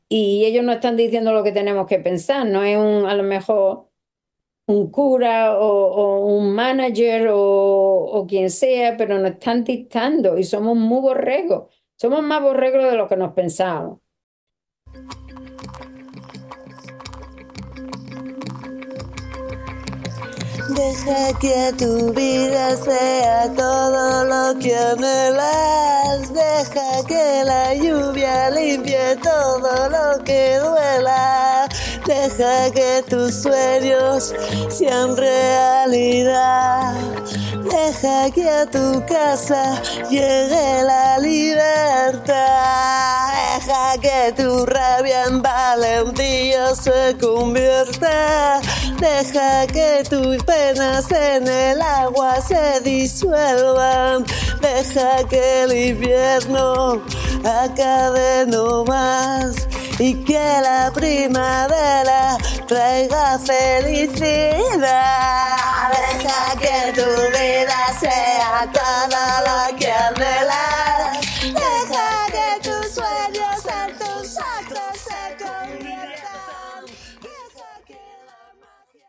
y ellos no están diciendo lo que tenemos que pensar, no es a lo mejor un cura o un manager o quien sea, pero nos están dictando y somos muy borregos, somos más borregos de lo que nos pensamos. Deja que tu vida sea todo lo que anhelas. Deja que la lluvia limpie todo lo que duela. Deja que tus sueños sean realidad. Deja que a tu casa llegue la libertad. Deja que tu rabia en valentía se convierta. Deja que tus penas en el agua se disuelvan. Deja que el invierno acabe no más y que la primavera traiga felicidad. Deja que tu vida sea todo lo que anhelas. Deja que tus sueños en tus actos se conviertan. Deja que la magia...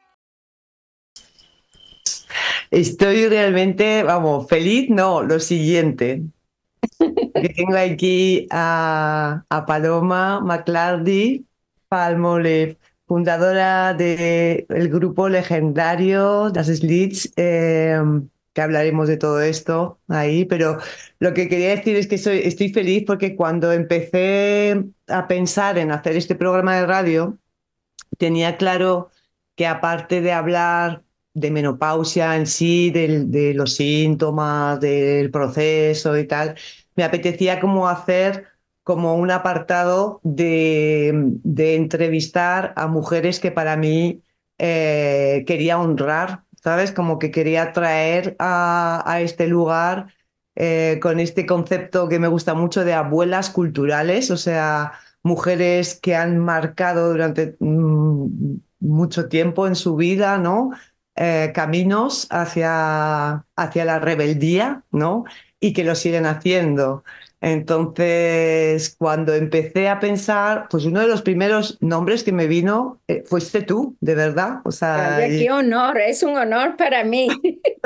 Estoy realmente, vamos, feliz, no, lo siguiente. Que tengo aquí a Paloma McLardy Palmolive, fundadora del grupo legendario Das Slits, que hablaremos de todo esto ahí, pero lo que quería decir es que estoy feliz porque cuando empecé a pensar en hacer este programa de radio, tenía claro que aparte de hablar de menopausia en sí, de los síntomas, del proceso y tal, me apetecía como hacer como un apartado de entrevistar a mujeres que para mí quería honrar, ¿sabes? Como que quería traer a este lugar con este concepto que me gusta mucho de abuelas culturales, o sea, mujeres que han marcado durante mucho tiempo en su vida, ¿no? Caminos hacia la rebeldía, ¿no? Y que lo siguen haciendo. Entonces, cuando empecé a pensar, pues uno de los primeros nombres que me vino fuiste tú, de verdad. O sea, Vaya, qué honor, es un honor para mí.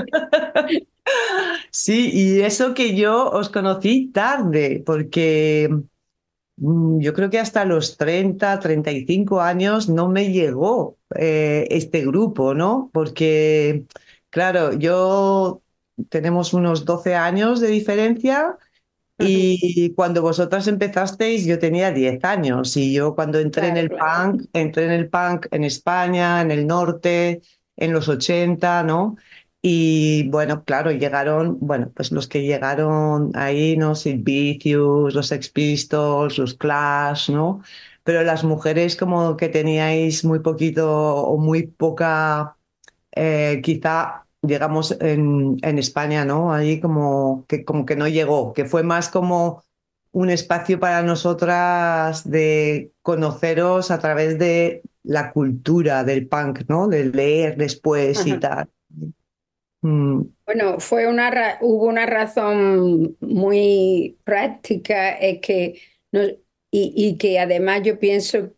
sí, y eso que yo os conocí tarde, porque yo creo que hasta los 35 años no me llegó este grupo, ¿no? Porque, claro, yo tenemos unos 12 años de diferencia y cuando vosotras empezasteis yo tenía 10 años y yo cuando Claro, claro. entré en el punk en España, en el norte, en los 80, ¿no? Y bueno, claro, llegaron, bueno, pues los que llegaron ahí, ¿no? Sid Vicious, los Sex Pistols, los Clash, ¿no? Pero las mujeres como que teníais muy poquito o muy poca quizá llegamos en España, ¿no? Ahí como que no llegó, que fue más como un espacio para nosotras de conoceros a través de la cultura del punk, ¿no? De leer después y Ajá. tal. Mm, Bueno, hubo una razón muy práctica, es que y que además yo pienso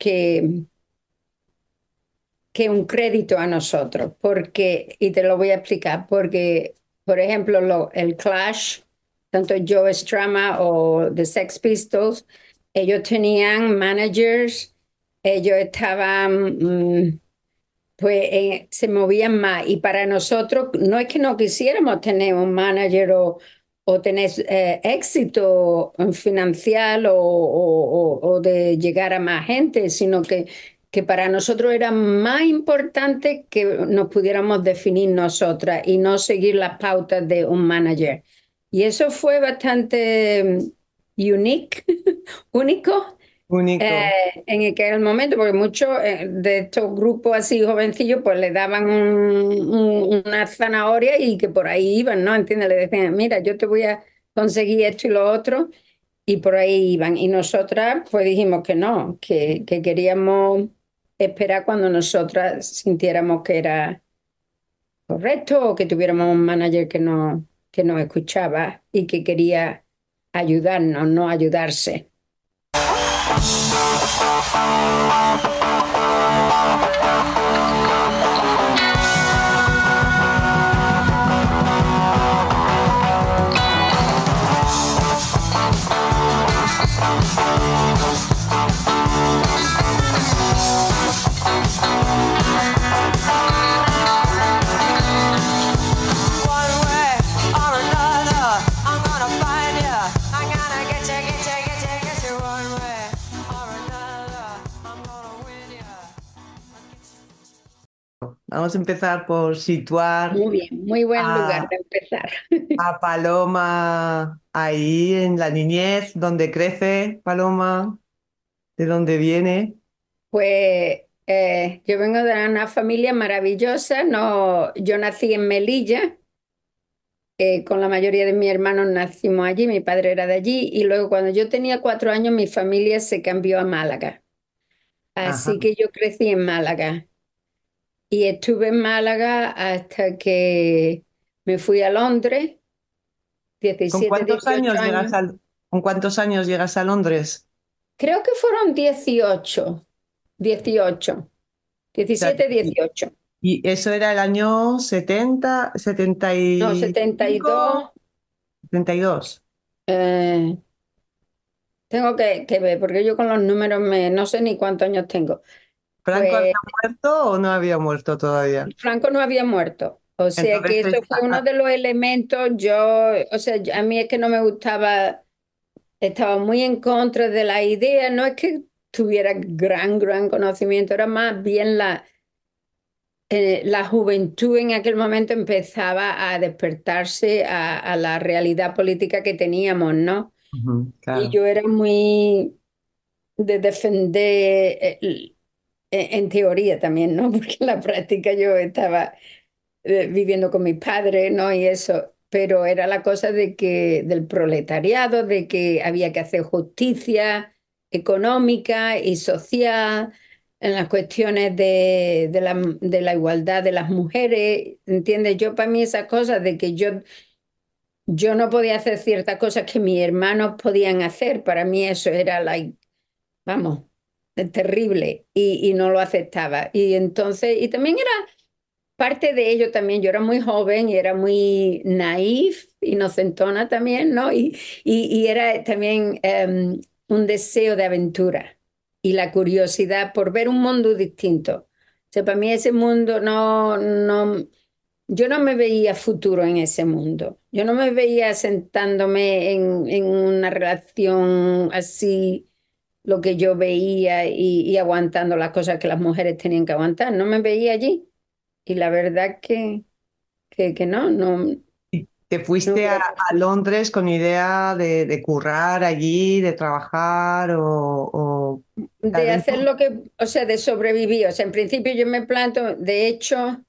que un crédito a nosotros, porque, y te lo voy a explicar, porque, por ejemplo, el Clash, tanto Joe Strummer o The Sex Pistols, ellos tenían managers, ellos estaban, pues se movían más. Y para nosotros, no es que no quisiéramos tener un manager o tener éxito financiero o de llegar a más gente, sino que para nosotros era más importante que nos pudiéramos definir nosotras y no seguir las pautas de un manager. Y eso fue bastante unique, único único. en aquel momento, porque muchos de estos grupos así jovencillos, pues le daban una zanahoria y que por ahí iban, ¿no? ¿Entiendes? Le decían, mira, yo te voy a conseguir esto y lo otro, y por ahí iban. Y nosotras, pues dijimos que no, que queríamos esperar cuando nosotras sintiéramos que era correcto o que tuviéramos un manager que nos escuchaba y que quería ayudarnos, no ayudarse. One way or another, I'm gonna find you. I'm gonna get you, get you, get you, get you. One way or another, I'm gonna win you. Vamos a empezar por situar Muy bien, muy buen lugar a, de empezar. a Paloma ahí en la niñez, donde crece Paloma, de dónde viene. Pues yo vengo de una familia maravillosa. No, yo nací en Melilla, con la mayoría de mis hermanos nacimos allí, mi padre era de allí, y luego cuando yo tenía 4 años mi familia se cambió a Málaga. Ajá. Así que yo crecí en Málaga y estuve en Málaga hasta que me fui a Londres, ¿Con 17, cuántos 18 años años. con cuántos años llegas a Londres? Creo que fueron 18, 18, O sea, 17, 18. y eso era el año 70, No, 72. 75, 72. eh, tengo que ver, porque yo con los números no sé ni cuántos años tengo. ¿Franco había Pues muerto o no había muerto todavía? Franco no había muerto. O sea que Entonces, eso fue uno de los elementos. O sea, a mí es que no me gustaba, estaba muy en contra de la idea. No es que tuviera gran conocimiento, era más bien la juventud en aquel momento empezaba a despertarse a la realidad política que teníamos, ¿no? ujú, Y claro. yo era muy de defender, en teoría también, ¿no? Porque en la práctica yo estaba viviendo con mis padres, ¿no? Y eso, pero era la cosa de que del proletariado, de que había que hacer justicia económica y social en las cuestiones de la igualdad de las mujeres, ¿entiendes? Yo para mí esas cosas de que yo no podía hacer ciertas cosas que mis hermanos podían hacer, para mí eso era vamos, terrible y no lo aceptaba. Y entonces, y también era parte de ello también, yo era muy joven y era muy naif, inocentona también, ¿no? Y era también un deseo de aventura y la curiosidad por ver un mundo distinto. O sea, para mí ese mundo yo no me veía futuro en ese mundo. Yo no me veía sentándome en una relación así, lo que yo veía y aguantando las cosas que las mujeres tenían que aguantar. No me veía allí. Y la verdad que ¿Y te no fuiste hubiera a Londres con idea de currar allí, de trabajar o de hacer dentro? lo que, o sea, de sobrevivir. O sea, en principio yo me planto, de hecho,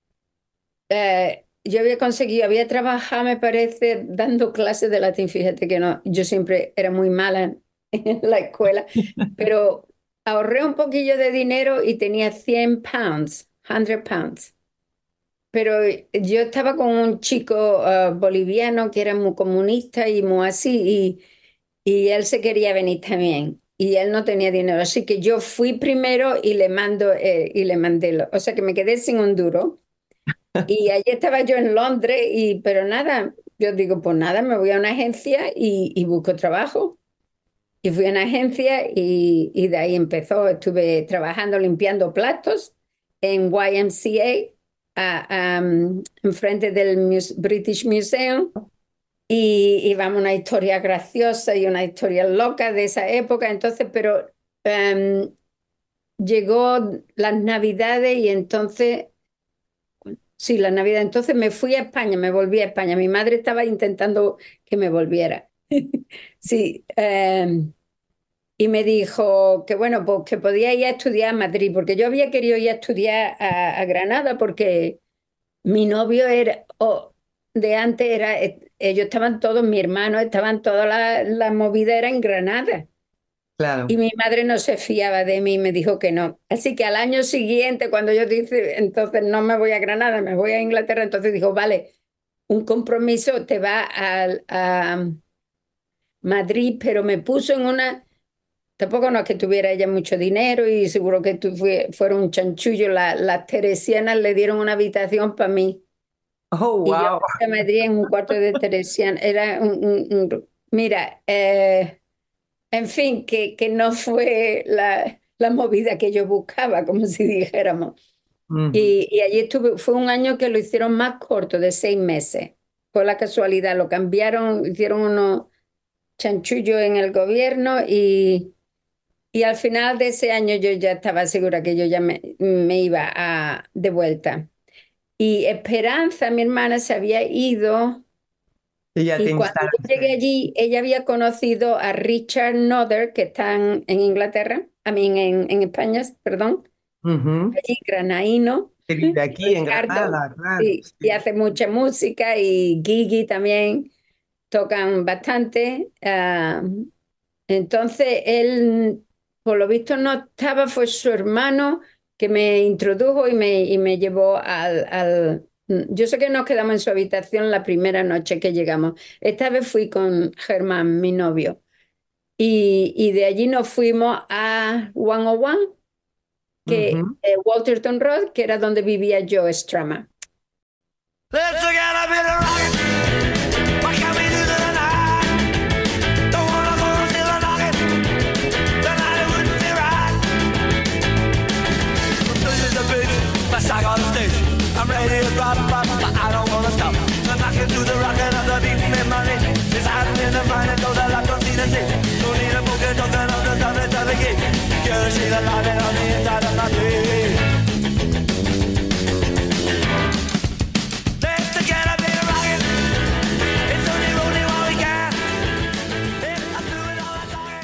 yo había trabajado, me parece, dando clases de latín. Fíjate que no, yo siempre era muy mala en la escuela, pero ahorré un poquillo de dinero y tenía 100 pounds, 100 pounds. Pero yo estaba con un chico boliviano que era muy comunista y muy así, y él se quería venir también, y él no tenía dinero. Así que yo fui primero y le mandé, o sea que me quedé sin un duro. Y allí estaba yo en Londres, pero nada, yo digo, pues nada, me voy a una agencia y busco trabajo. Y fui a una agencia y de ahí empezó. Estuve trabajando limpiando platos en YMCA, enfrente del British Museum. Y vamos, una historia graciosa y una historia loca de esa época. Entonces, pero em, llegó las Navidades y entonces, sí, la Navidad. Entonces me fui a España, me volví a España. Mi madre estaba intentando que me volviera. Sí. Y me dijo que bueno, pues que podía ir a estudiar a Madrid, porque yo había querido ir a estudiar a Granada, porque mi novio era, de antes era, ellos estaban todos, mi hermano, estaban toda la movida era en Granada. Y Claro. mi madre no se fiaba de mí y me dijo que no. Así que al año siguiente, cuando yo dije, entonces no me voy a Granada, me voy a Inglaterra, entonces dijo, vale, un compromiso, te va a Madrid, pero me puso en una tampoco no es que tuviera ella mucho dinero y seguro que fuera un chanchullo. Las teresianas le dieron una habitación para mí Oh, y yo wow. me metí en un cuarto de teresiana. Era mira, en fin, que no fue la movida que yo buscaba, como si dijéramos. Ujú. Y allí estuve, fue un año que lo hicieron más corto, de 6 meses. Por la casualidad, lo cambiaron, hicieron unos chanchullos en el gobierno y al final de ese año yo ya estaba segura que yo ya me iba de vuelta. Y Esperanza, mi hermana, se había ido Y ya te y cuando yo llegué instalaste. allí, ella había conocido a Richard Nother, que está en Inglaterra, a mí en España, perdón, Ujú. allí, granaíno. Que vive aquí en Ricardo, Granada, claro. sí, y Sí. hace mucha música y Gigi también tocan bastante. Entonces él, por lo visto, no estaba, fue su hermano que me introdujo y me llevó Yo sé que nos quedamos en su habitación la primera noche que llegamos. Esta vez fui con Germán, mi novio, y de allí nos fuimos a 101, Ujú. Walterton Road, que era donde vivía Joe Strummer. Let's get a bit of rocket. What can we do tonight? Don't wanna go till the knocking. Tonight it wouldn't be right. This is the bitch, my sack on the stage. I'm ready to drop, but I don't wanna stop. The knocking to the rockin' of the beating in my neck. It's happening in the mind and those that I don't see the shit. Don't need a book and talking of the stuff that's of the gate. Can't see the light on the inside of my brain. Let's get a bit of rocket. It's only rolling while we can. I'm doing all the talking.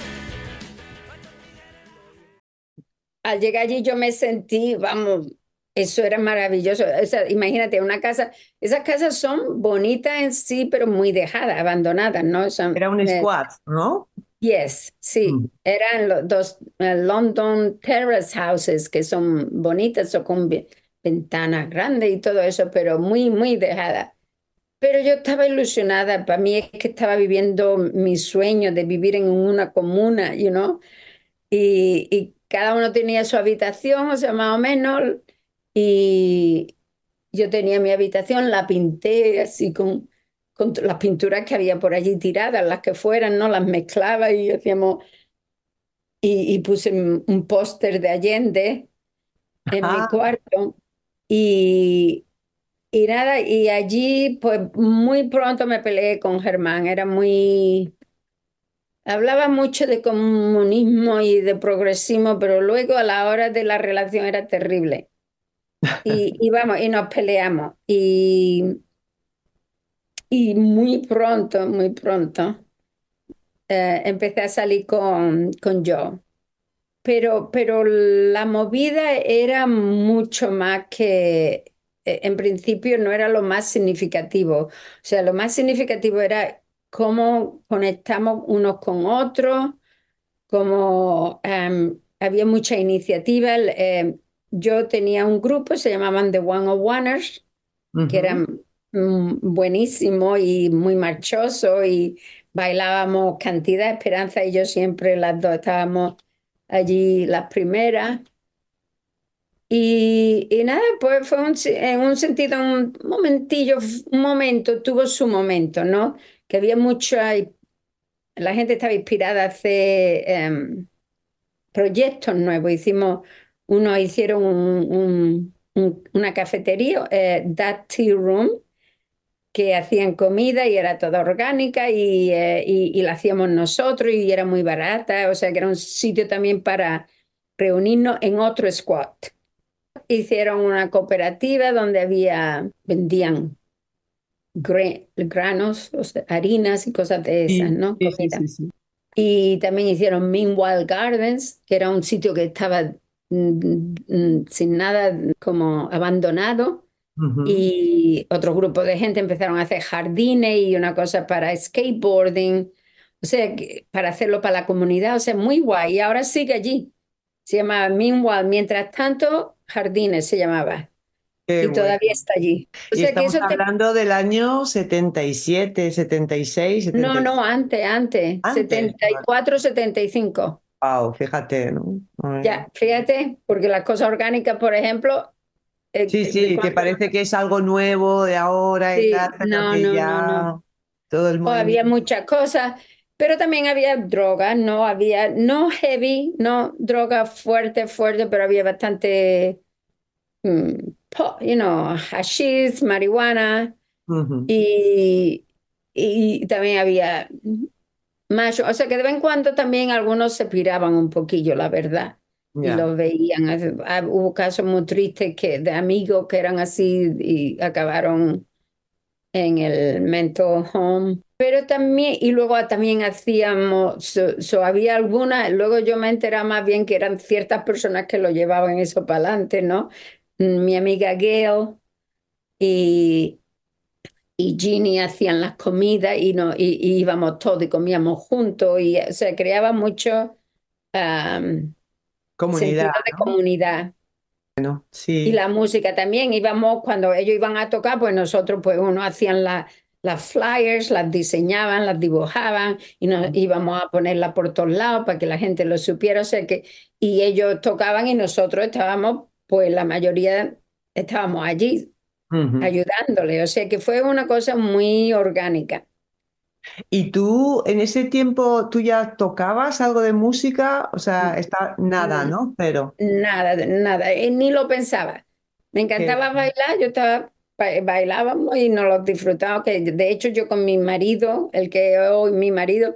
Al llegar allí yo me sentí, vamos, eso era maravilloso. O sea, imagínate, una casa, esas casas son bonitas en sí, pero muy dejadas, abandonadas, ¿no? Era un squat, ¿no? Yes, sí, Mm. eran los dos London Terrace Houses, que son bonitas o con ventanas grandes y todo eso, pero muy, muy dejadas. Pero yo estaba ilusionada, para mí es que estaba viviendo mi sueño de vivir en una comuna, y cada uno tenía su habitación, o sea, más o menos, y yo tenía mi habitación, la pinté así con las pinturas que había por allí tiradas, las que fueran, ¿no? Las mezclaba y hacíamos, y puse un póster de Allende en mi Ah, cuarto, y, y nada, y allí pues muy pronto me peleé con Germán, hablaba mucho de comunismo y de progresismo, pero luego a la hora de la relación era terrible. Y vamos, y nos peleamos. Y muy pronto, empecé a salir con Joe. Pero la movida era mucho más que, en principio no era lo más significativo. O sea, lo más significativo era cómo conectamos unos con otros, como había mucha iniciativa. Yo tenía un grupo, se llamaban The One of Oneers, que ujú. eran buenísimos y muy marchosos y bailábamos cantidad. Esperanza y yo siempre las dos estábamos allí las primeras. Y nada, pues fue en un sentido, un momentillo, un momento, tuvo su momento, ¿no? Que había mucha, la gente estaba inspirada a hacer proyectos nuevos. Hicieron una cafetería, That Tea Room, que hacían comida y era toda orgánica y la hacíamos nosotros y era muy barata, o sea que era un sitio también para reunirnos en otro squat. Hicieron una cooperativa donde vendían granos, o sea, harinas y cosas de esas, Sí, ¿no? sí, sí, Comida. sí, sí. Y también hicieron Meanwhile Gardens, que era un sitio que estaba sin nada, como abandonado. Ujú. Y otro grupo de gente empezaron a hacer jardines y una cosa para skateboarding, o sea, para hacerlo para la comunidad, o sea, muy guay. Y ahora sigue allí. Se llama Meanwhile, mientras tanto, Jardines se llamaba. Qué Y bueno. todavía está allí. O Y sea que estamos eso hablando del año 77, 76, No, 77. no, antes, Antes, 74, 75. Wow, fíjate, ¿no? Ya, fíjate, porque las cosas orgánicas, por ejemplo, Sí, sí, que cuando parece que es algo nuevo de ahora y tal, sí, pero no, que no, no, no. ya todo el O había movimiento. muchas cosas, pero también había drogas, no había, no heavy, no droga fuerte, fuerte, pero había bastante, hashish, marihuana Ujú. y, y también había macho. O sea que de vez en cuando también algunos se piraban un poquillo, la verdad, y Ya. los veían. Hubo casos muy tristes de amigos que eran así y acabaron en el mental home. Pero también, y luego también hacíamos, había algunas, luego yo me enteraba más bien que eran ciertas personas que lo llevaban eso para adelante, ¿no? Mi amiga Gail y, y Ginny hacían las comidas y íbamos todos y comíamos juntos y se creaba mucho Comunidad, sentido de ¿no? comunidad. Y Sí. la música también, íbamos, cuando ellos iban a tocar, pues nosotros, pues uno hacían las flyers, las diseñaban, las dibujaban y nos íbamos a ponerla por todos lados para que la gente lo supiera. O sea que, y ellos tocaban y nosotros estábamos, pues la mayoría estábamos allí Ujú. ayudándole. O sea que fue una cosa muy orgánica. ¿Y tú en ese tiempo tú ya tocabas algo de música? O sea, está nada, No, ¿no? Pero nada, nada, ni lo pensaba. Me que, encantaba bailar, yo estaba, bailábamos y nos lo disfrutábamos, que de hecho yo con mi marido, el que es hoy mi marido,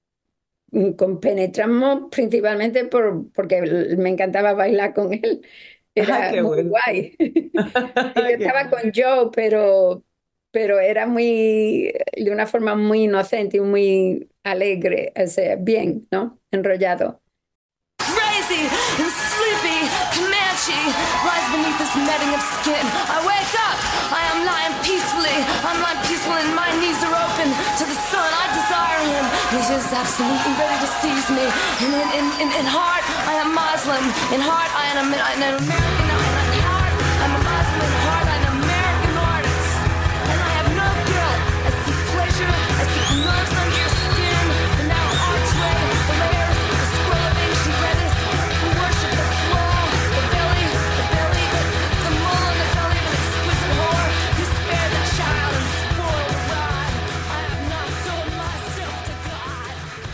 compenetramos principalmente porque me encantaba bailar con él, era qué muy bueno. guay. Yo Qué estaba bueno. con Joe, pero era muy, de una forma muy inocente y muy alegre, o sea, bien, ¿no? Enrollado. Crazy and sleepy, Comanche lies beneath this netting of skin. I wake up, I am lying peacefully. I'm lying peacefully and my knees are open to the sun. I desire him. He's just absolutely ready to seize me. And in heart, I am Muslim. In heart, I am an American. In heart, I'm a Muslim. In heart, I'm an American artist. And I have no guilt. I seek pleasure. I seek nerves under your skin. The narrow archway, the layers, the scroll of ancient lettuce. We worship the floor, the belly, the mole in the belly of an exquisite whore. You spare the child and spoil the rod. I have not sold myself to God.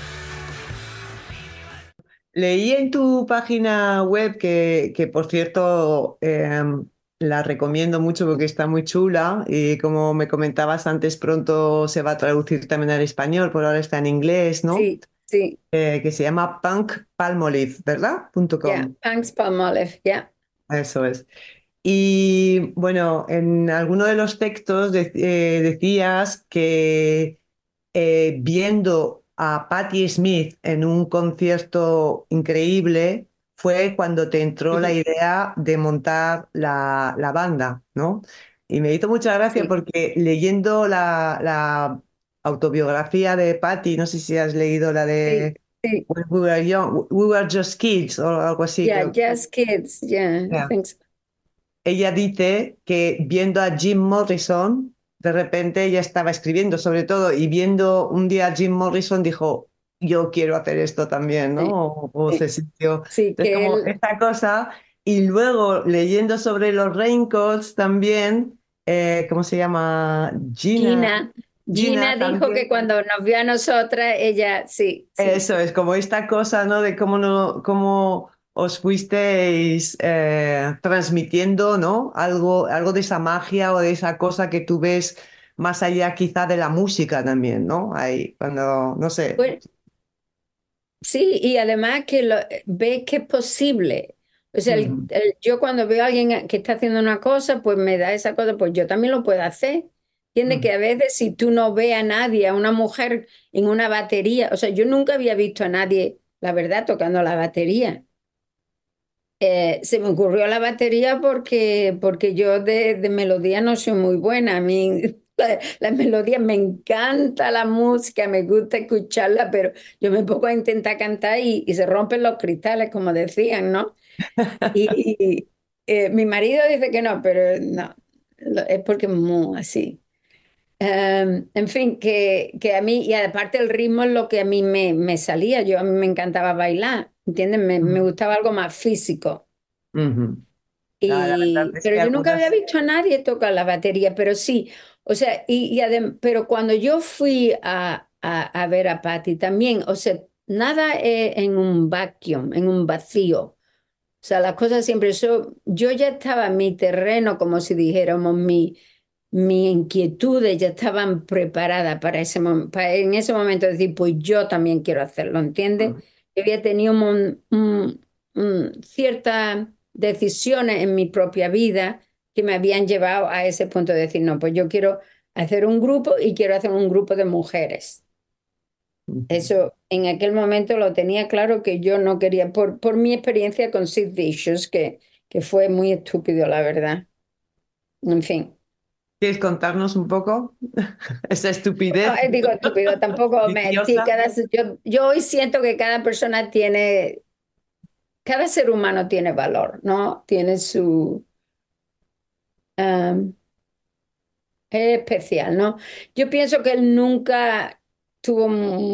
Leí en tu página web que por cierto, la recomiendo mucho porque está muy chula y como me comentabas antes, pronto se va a traducir también al español, por ahora está en inglés, ¿no? Sí, sí, Que se llama Punk Palmolive, ¿verdad? ya, .com. Thanks Palmolive, ya. Eso es. Y bueno, en alguno de los textos decías que viendo a Patti Smith en un concierto increíble fue cuando te entró la idea de montar la banda, ¿no? Y me hizo mucha gracia Sí, porque leyendo la autobiografía de Patti, no sé si has leído la sí, de sí. When We Were Young, We Were Just Kids o algo así, Yeah, creo. Jazz Kids, yeah, I Yeah. think so. Ella dice que viendo a Jim Morrison, de repente ella estaba escribiendo sobre todo y viendo un día a Jim Morrison dijo, yo quiero hacer esto también, ¿no? Sí, O se sí, sintió. sí, Entonces, que como él, esta cosa, y luego leyendo sobre los Raincoats también, ¿cómo se llama? Gina, Gina Gina dijo que también. cuando nos vio a nosotras, ella, sí, sí, Eso sí, es, como esta cosa, ¿no? De cómo, no, cómo os fuisteis transmitiendo, ¿no? Algo de esa magia o de esa cosa que tú ves más allá quizá de la música también, ¿no? Ahí, cuando, no sé. bueno, sí, y además que ve que es posible. O sea, Ujú, yo cuando veo a alguien que está haciendo una cosa, pues me da esa cosa, pues yo también lo puedo hacer. Entiende ujú. que a veces si tú no ves a nadie, a una mujer en una batería, o sea, yo nunca había visto a nadie, la verdad, tocando la batería. Se me ocurrió la batería porque yo de melodía no soy muy buena. A mí la melodía me encanta la música, me gusta escucharla, pero yo me pongo a intentar cantar y se rompen los cristales, como decían, ¿no? Y, mi marido dice que no, pero no, es porque es muy así. En fin, que a mí, y aparte el ritmo es lo que a mí me salía, yo a mí me encantaba bailar. ¿entiendes? Me gustaba algo más físico. Ujú. La verdad es Pero que yo nunca había algunas... visto a nadie tocar la batería, pero sí, o sea, pero cuando yo fui a ver a Patty también, o sea, nada en un vacuum, en un vacío. O sea, las cosas siempre, yo ya estaba en mi terreno, como si dijéramos, mi inquietudes ya estaban preparadas para en ese momento decir, pues yo también quiero hacerlo, ¿entiendes? Yo había tenido ciertas decisiones en mi propia vida que me habían llevado a ese punto de decir, no, pues yo quiero hacer un grupo y quiero hacer un grupo de mujeres. Ujú. Eso en aquel momento lo tenía claro que yo no quería, por mi experiencia con Sid Vicious, que fue muy estúpido, la verdad. En fin. ¿Quieres contarnos un poco esa No, estupidez digo estúpido, tampoco sí, viciosa? yo hoy siento que cada persona tiene, cada ser humano tiene valor, ¿no? Tiene su, um, es especial, ¿no? Yo pienso que él nunca tuvo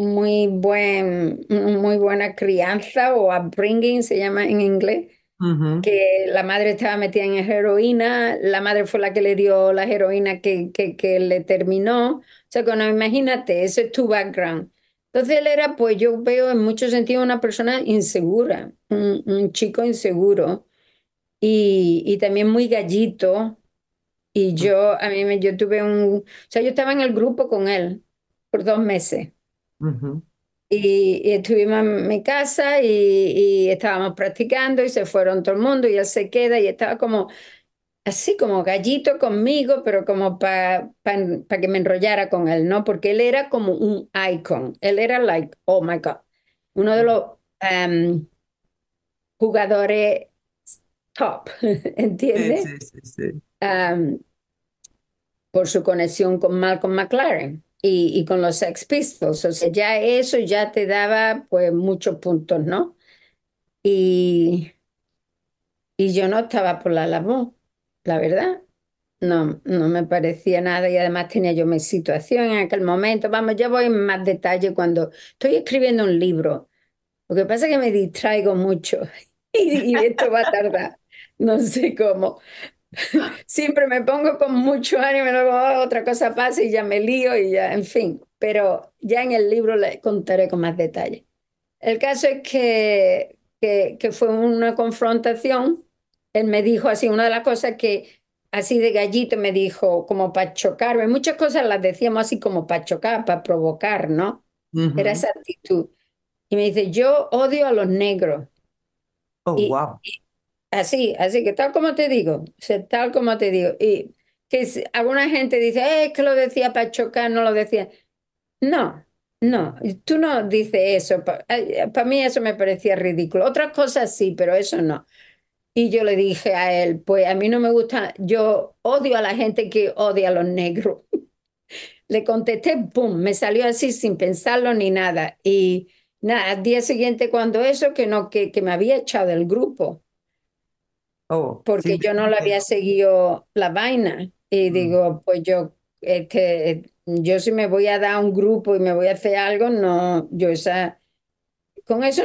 muy buena crianza o upbringing, se llama en inglés, Ujú. que la madre estaba metida en heroína, la madre fue la que le dio la heroína que le terminó. O sea, que no, imagínate, ese es tu background. Entonces él era, pues yo veo en muchos sentidos una persona insegura, un chico inseguro y también muy gallito. Y yo tuve o sea, yo estaba en el grupo con él por 2 meses. Ujú. Y estuvimos en mi casa y estábamos practicando y se fueron todo el mundo y él se queda y estaba como así como gallito conmigo, pero como para que me enrollara con él, ¿no? Porque él era como un icon, él era like, oh my God, uno de los jugadores top, Sí, ¿entiendes? sí, sí, sí. Um, por su conexión con Malcolm McLaren y con los Sex Pistols, o sea, ya eso ya te daba pues muchos puntos, ¿no? Y, y yo no estaba por la labor, la verdad. No, no me parecía nada y además tenía yo mi situación en aquel momento. Vamos, ya voy en más detalle cuando estoy escribiendo un libro. Lo que pasa es que me distraigo mucho y esto va a tardar. No sé cómo. Siempre me pongo con mucho ánimo y luego otra cosa pasa y ya me lío y ya, en fin. Pero ya en el libro le contaré con más detalle. El caso es que fue una confrontación. Él me dijo así, una de las cosas que así de gallito me dijo, como para chocarme. Muchas cosas las decíamos así como para chocar, para provocar, ¿no? Era Ujú. esa actitud. Y me dice, yo odio a los negros. Oh, Y wow. así que tal como te digo, o sea, tal como te digo. Y que alguna gente dice, es que lo decía para chocar, no lo decía. No, no, tú no dices eso. Para mí eso me parecía ridículo. Otras cosas sí, pero eso no. Y yo le dije a él, pues a mí no me gusta, yo odio a la gente que odia a los negros. Le contesté, ¡pum! Me salió así sin pensarlo ni nada. Y nada, al día siguiente cuando eso, que no, que me había echado del grupo, Oh, porque yo no le simplemente. había seguido la vaina. Y Mm. digo, pues yo si me voy a dar un grupo y me voy a hacer algo, no, con eso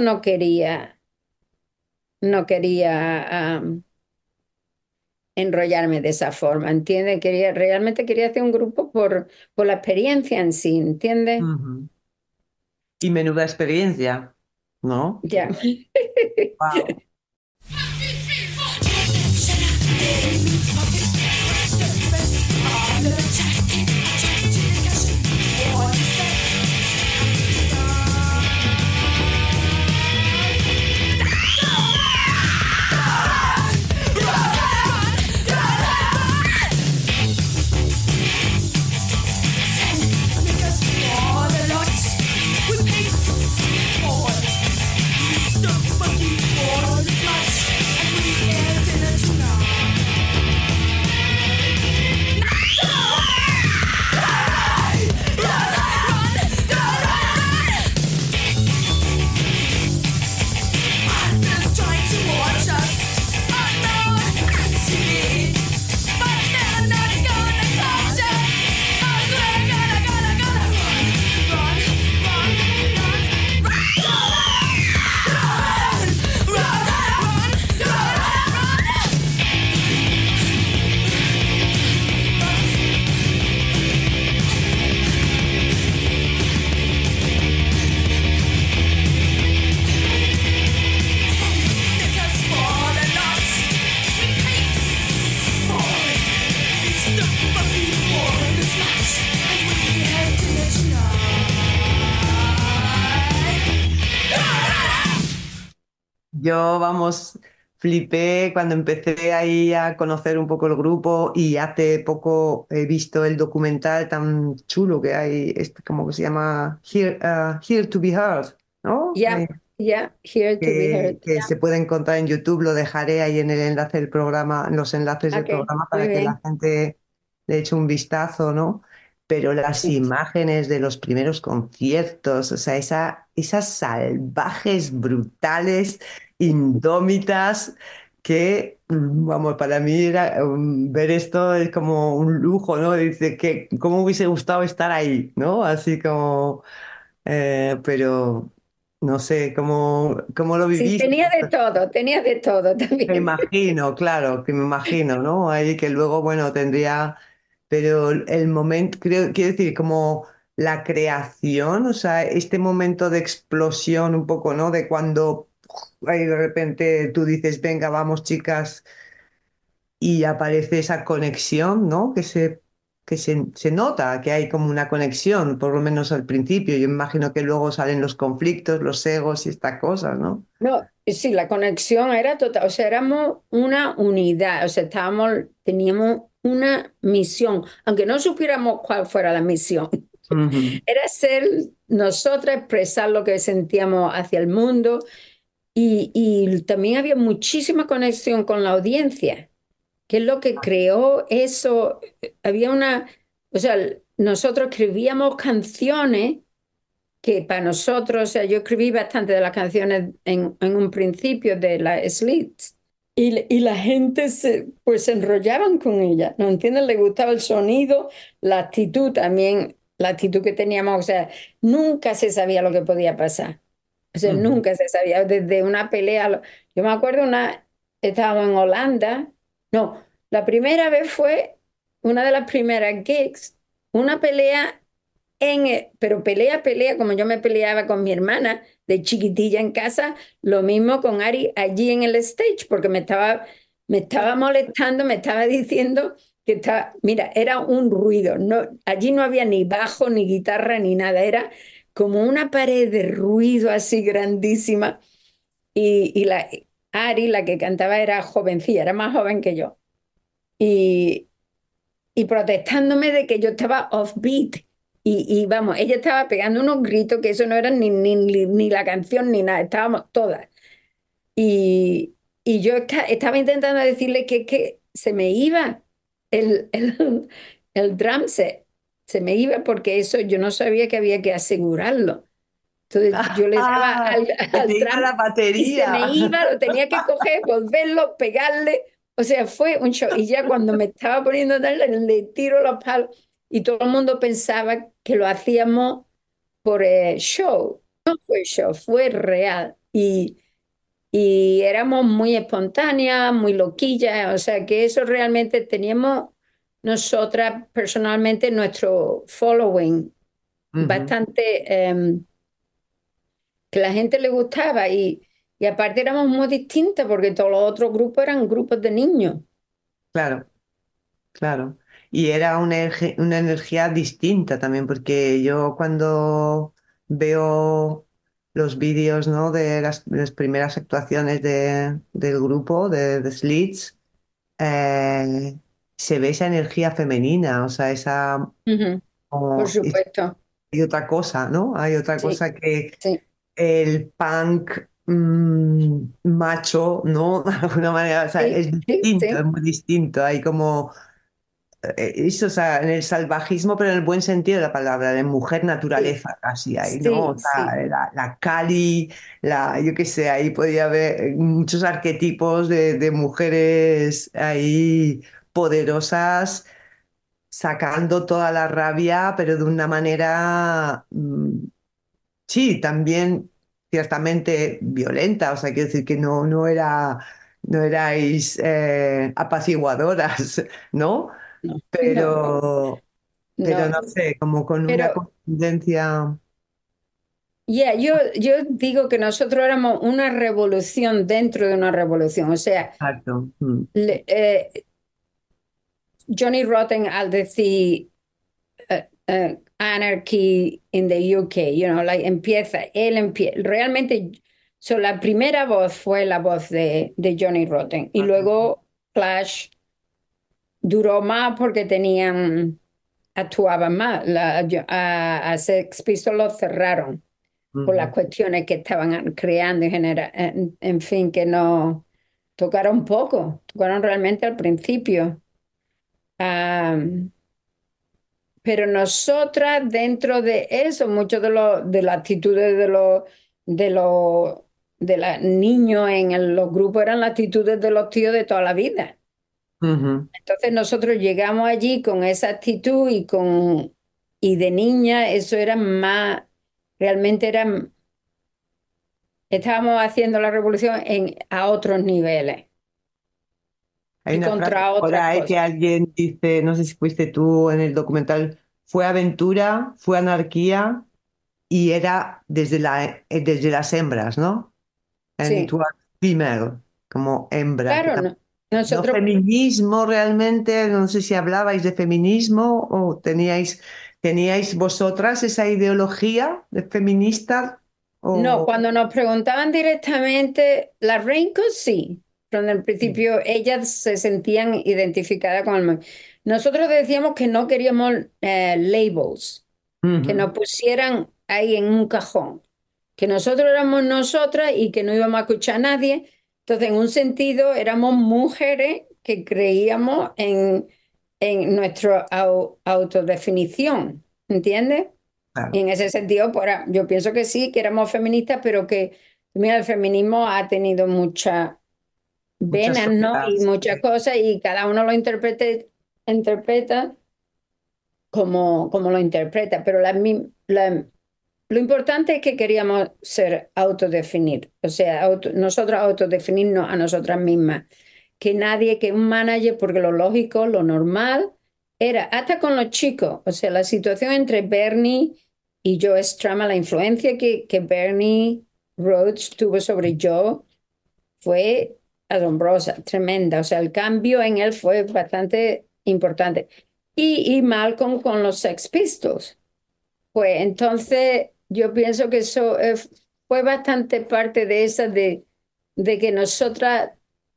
no quería enrollarme de esa forma, ¿entiendes? Realmente quería hacer un grupo por la experiencia en sí, ¿entiendes? Ujú. Y menuda experiencia, ¿no? Ya. Wow. Yo, vamos, flipé cuando empecé ahí a conocer un poco el grupo y hace poco he visto el documental tan chulo que hay, ¿cómo que se llama? Here to be Heard, ¿no? Yeah, yeah, here to be heard. Que se puede encontrar en YouTube, lo dejaré ahí en el enlace del programa, en los enlaces del Ok, programa muy para que la bien. gente le eche un vistazo, ¿no? Pero las Sí. imágenes de los primeros conciertos, o sea, esas salvajes, brutales, indómitas, que, vamos, para mí era, ver esto es como un lujo, ¿no? Dice que cómo hubiese gustado estar ahí, ¿no? Así como, pero no sé, ¿cómo lo Sí, viviste? tenía de todo Me también. imagino, claro, que me imagino, ¿no? Ahí que luego, bueno, tendría, pero el momento, quiero decir, como la creación, o sea, este momento de explosión un poco, ¿no? De cuando ahí de repente tú dices, venga, vamos, chicas, y aparece esa conexión, ¿no? Se nota que hay como una conexión, por lo menos al principio. Yo imagino que luego salen los conflictos, los egos y estas cosas, ¿no? No, sí, la conexión era total, o sea, éramos una unidad, o sea, teníamos una misión, aunque no supiéramos cuál fuera la misión. Ujú, Era ser nosotras, expresar lo que sentíamos hacia el mundo y también había muchísima conexión con la audiencia, que es lo que creó eso. Había o sea, nosotros escribíamos canciones que para nosotros, o sea, yo escribí bastante de las canciones en un principio de la Slits y la gente pues se enrollaban con ella, ¿no entiendes? Le gustaba el sonido, la actitud también, la actitud que teníamos, o sea, nunca se sabía lo que podía pasar, o sea, ujú. nunca se sabía, desde una pelea, yo me acuerdo estábamos en Holanda, no, la primera vez fue una de las primeras gigs, una pelea pero pelea, como yo me peleaba con mi hermana de chiquitilla en casa, lo mismo con Ari allí en el stage, porque me estaba molestando, me estaba diciendo mira, era un ruido, no, allí no había ni bajo, ni guitarra, ni nada, era como una pared de ruido así grandísima, y la Ari, la que cantaba, era jovencilla, era más joven que yo, y, y protestándome de que yo estaba offbeat. Y vamos, ella estaba pegando unos gritos que eso no era ni la canción ni nada, estábamos todas. Y yo estaba intentando decirle que se me iba el drum set, se me iba porque eso yo no sabía que había que asegurarlo. Entonces yo le daba Ah, que te al iba la drum y se me batería. iba, lo tenía que coger, volverlo, pegarle. O sea, fue un show. Y ya cuando me estaba poniendo tal, le tiro los palos y todo el mundo pensaba que lo hacíamos por show. No fue show, fue real. Y éramos muy espontáneas, muy loquillas. O sea, que eso realmente teníamos nosotras personalmente nuestro following Ujú, bastante... que la gente le gustaba y aparte éramos muy distintas porque todos los otros grupos eran grupos de niños. claro, claro. Y era una energía distinta también, porque yo cuando veo los vídeos, ¿no? De las primeras actuaciones del grupo, de Slits, eh, se ve esa energía femenina, o sea, Ujú. Por supuesto, hay otra cosa, ¿no? Hay otra sí, cosa que sí, el punk macho, ¿no? De alguna manera, o sea, sí, es sí, distinto, es sí, muy distinto. Hay como eso, o sea, en el salvajismo, pero en el buen sentido de la palabra, de mujer sí, naturaleza, casi ahí, ¿no? O sí, sí, sea, la Cali, yo qué sé, ahí podía haber muchos arquetipos de mujeres ahí poderosas sacando toda la rabia, pero de una manera, sí, también ciertamente violenta, o sea, quiero decir que no erais apaciguadoras, ¿no? no, no, Pero, pero no, no sé, como con una pero contundencia. yeah, yo digo que nosotros éramos una revolución dentro de una revolución, o sea, Exacto. le- eh, Johnny Rotten al decir anarchy in the UK, like, él empieza, realmente So, la primera voz fue la voz de Johnny Rotten y luego Clash duró más porque actuaban más. A Sex Pistols los cerraron por las cuestiones que estaban creando en fin, que no tocaron poco, tocaron realmente al principio. Pero nosotras, dentro de eso, mucho de las actitudes de los niños los grupos eran las actitudes de los tíos de toda la vida. Entonces nosotros llegamos allí con esa actitud y de niña eso era más, realmente estábamos haciendo la revolución a otros niveles Hay y una frase contra por otras ahí que cosas. alguien dice, no sé si fuiste tú en el documental, fue aventura, fue anarquía y era desde las hembras, ¿no? And it Sí, was female, como hembra. claro, No nosotros. feminismo realmente, no sé si hablabais de feminismo o teníais vosotras esa ideología de feminista No, o... cuando nos preguntaban directamente, las Raincoats sí, pero en el Sí. principio ellas se sentían identificadas con el movimiento. Nosotros decíamos que no queríamos labels, que Ujú, nos pusieran ahí en un cajón, que nosotros éramos nosotras y que no íbamos a escuchar a nadie. Entonces, en un sentido, éramos mujeres que creíamos en nuestra autodefinición, ¿entiendes? Y claro, en ese sentido, pues, yo pienso que sí, que éramos feministas, pero que, mira, el feminismo ha tenido muchas muchas venas, ¿no? Y sombras. muchas cosas, y cada uno lo interpreta como lo interpreta, pero lo importante es que queríamos ser autodefinir, o sea, nosotros autodefinirnos a nosotras mismas, que nadie, que un manager, porque lo lógico, lo normal, era, hasta con los chicos, o sea, la situación entre Bernie y Joe Strummer, la influencia que Bernie Rhodes tuvo sobre Joe fue asombrosa, tremenda, o sea, el cambio en él fue bastante importante. Y Malcolm con los Sex Pistols. Pues entonces yo pienso que eso fue bastante parte de esa de que nosotras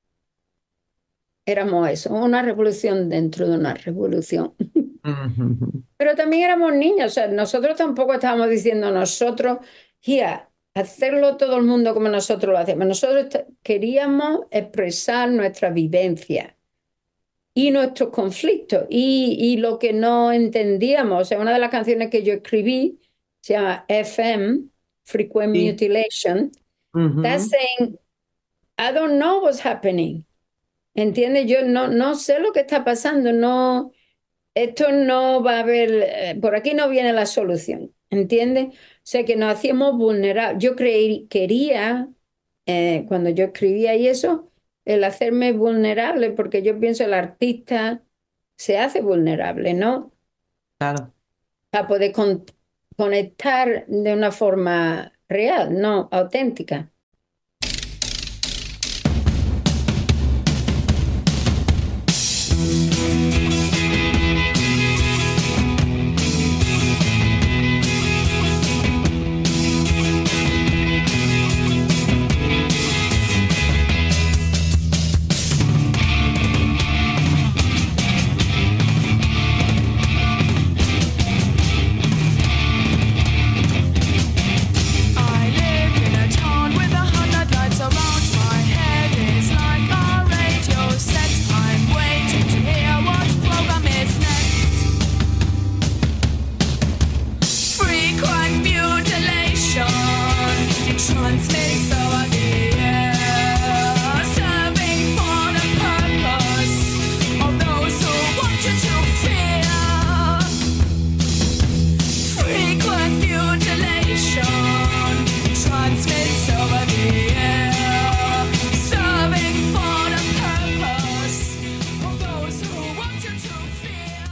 éramos eso, una revolución dentro de una revolución. Ujú, Pero también éramos niños, o sea, nosotros tampoco estábamos diciendo nosotros, ya, hacerlo todo el mundo como nosotros lo hacemos. Nosotros queríamos expresar nuestra vivencia y nuestros conflictos y lo que no entendíamos. O sea, una de las canciones que yo escribí se llama FM, Frequent sí, Mutilation. That's ujú, saying, I don't know what's happening. ¿Entiendes? Yo no sé lo que está pasando. No, esto no va a haber, por aquí no viene la solución. ¿Entiendes? O sea, que nos hacíamos vulnerables. Quería, cuando yo escribía y eso, el hacerme vulnerable, porque yo pienso el artista se hace vulnerable, ¿no? claro. Para poder conectar de una forma real, no auténtica. I live in a town with 100 lights around my head. It's like a radio set. I'm waiting to hear what program is next. Frequent mutilation transmits over the air, serving for the purpose of those who want you to fear. Frequent mutilation transmits over the air, serving for the purpose of those who want you to fear.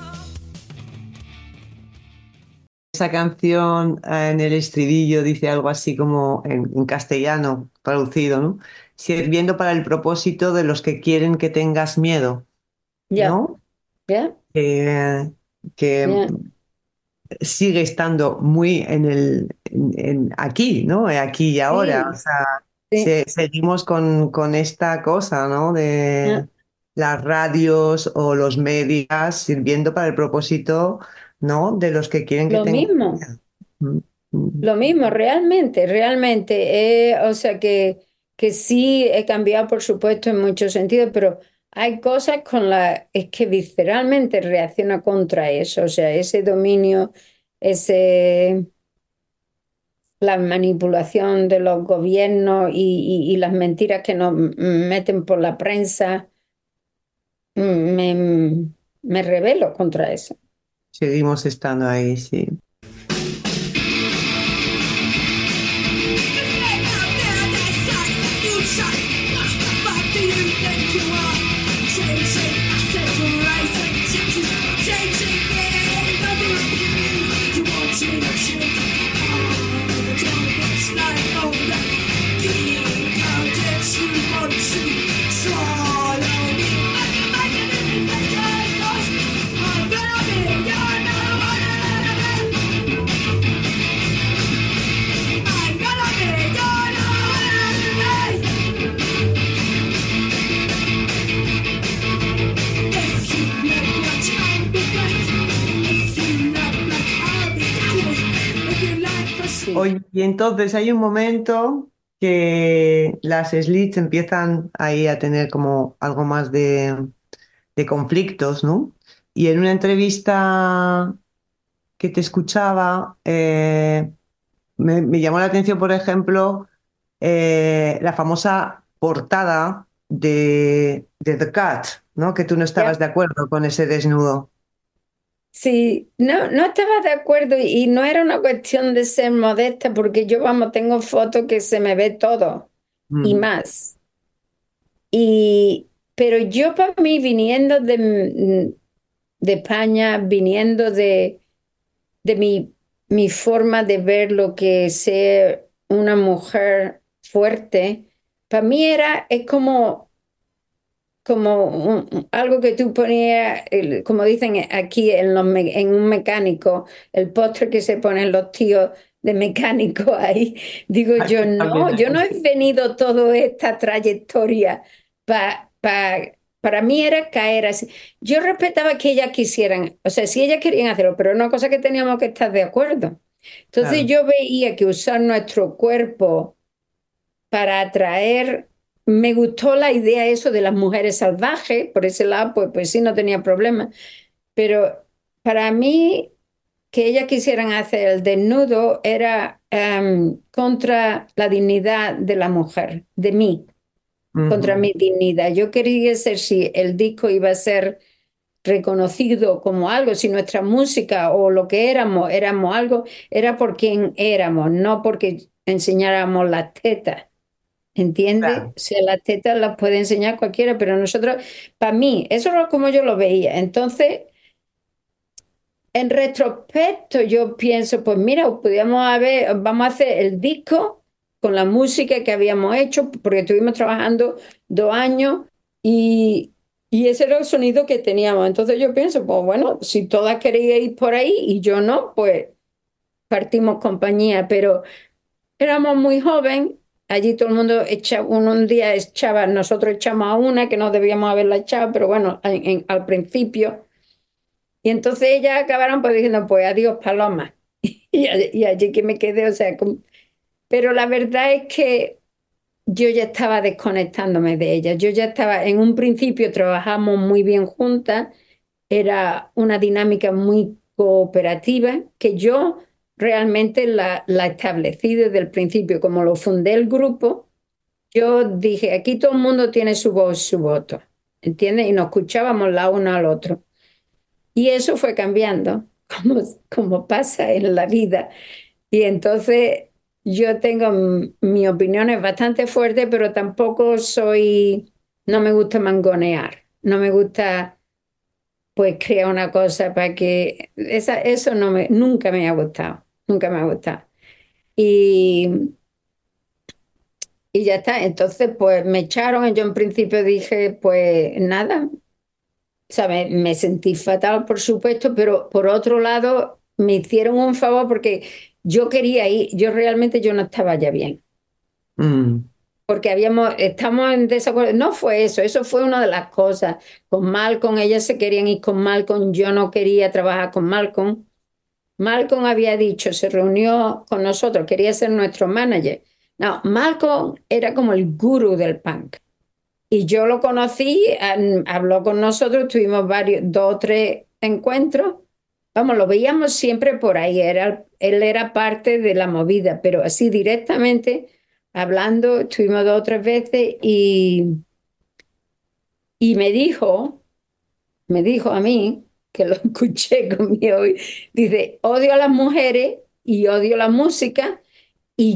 Esa canción en el estribillo dice algo así como en castellano traducido, ¿no? Sirviendo para el propósito de los que quieren que tengas miedo, Ya, ¿no? ya, Que ya. sigue estando muy aquí, ¿no? Aquí y ahora. O Sí, sea, sí. seguimos con esta cosa, ¿no? Ah, De las radios o los medios sirviendo para el propósito, ¿no? De los que quieren que Lo tenga. mismo. Mm, mm. Lo mismo, realmente, realmente. O sea que sí he cambiado, por supuesto, en muchos sentidos, pero hay cosas con las es que visceralmente reacciona contra eso. O sea, ese dominio, ese, la manipulación de los gobiernos y las mentiras que nos meten por la prensa, me, me rebelo contra eso. Seguimos estando ahí, sí. Sí. Oye, y entonces hay un momento que las Slits empiezan ahí a tener como algo más de conflictos, ¿no? Y en una entrevista que te escuchaba, me llamó la atención, por ejemplo, la famosa portada de The Cut, ¿no? Que tú no estabas de acuerdo con ese desnudo. Sí, no, no estaba de acuerdo y no era una cuestión de ser modesta porque yo, vamos, tengo fotos que se me ve todo y Mm, más. Pero yo para mí, viniendo de España, viniendo de mi forma de ver lo que es ser una mujer fuerte, para mí es como algo que tú ponías, como dicen aquí en un mecánico, el postre que se ponen los tíos de mecánico ahí. Digo yo, aquí también. no, yo no he venido toda esta trayectoria para mí era caer así. Yo respetaba que ellas quisieran, o sea, si ellas querían hacerlo, pero es una cosa que teníamos que estar de acuerdo. Entonces Claro. yo veía que usar nuestro cuerpo para atraer. Me gustó la idea eso de las mujeres salvajes, por ese lado, pues sí, no tenía problema. Pero para mí, que ellas quisieran hacer el desnudo era contra la dignidad de la mujer, de mí, contra Ujú. mi dignidad. Yo quería ser, si el disco iba a ser reconocido como algo, si nuestra música o lo que éramos algo, era por quien éramos, no porque enseñáramos las tetas. ¿Entiendes? Claro. O sea, las tetas las puede enseñar cualquiera, pero nosotros, para mí, eso es como yo lo veía. Entonces, en retrospecto, yo pienso, pues mira, podríamos haber, vamos a hacer el disco con la música que habíamos hecho, porque estuvimos trabajando 2 años y ese era el sonido que teníamos. Entonces yo pienso, pues bueno, si todas querían ir por ahí y yo no, pues partimos compañía, pero éramos muy joven, allí todo el mundo echaba, un día echaba, nosotros echamos a una que no debíamos haberla echado, pero bueno, al principio. Y entonces ellas acabaron pues diciendo, pues adiós, Paloma. Y allí que me quedé, o sea, pero la verdad es que yo ya estaba desconectándome de ellas. Yo ya estaba, en un principio trabajamos muy bien juntas, era una dinámica muy cooperativa que yo realmente la establecí desde el principio. Como lo fundé el grupo, yo dije, aquí todo el mundo tiene su voz, su voto, ¿entiendes? Y nos escuchábamos la uno al otro. Y eso fue cambiando, como pasa en la vida. Y entonces yo tengo mi opinión es bastante fuerte, pero tampoco soy, no me gusta mangonear, no me gusta pues crear una cosa para que eso no nunca me ha gustado, nunca me ha gustado. Y, y ya está, entonces pues me echaron, yo en principio dije pues nada, ¿sabes? Me sentí fatal, por supuesto, pero por otro lado me hicieron un favor porque yo quería ir, yo no estaba ya bien. Mm, Porque estamos en desacuerdo. No fue eso, eso fue una de las cosas. Con Malcolm, ellas se querían ir con Malcolm, yo no quería trabajar con Malcolm. Malcolm había dicho, se reunió con nosotros, quería ser nuestro manager. No, Malcolm era como el gurú del punk. Y yo lo conocí, habló con nosotros, tuvimos dos o tres encuentros. Vamos, lo veíamos siempre por ahí, él era parte de la movida, pero así directamente hablando, estuvimos dos o tres veces y me dijo a mí, que lo escuché con mi oído, dice, odio a las mujeres y odio la música y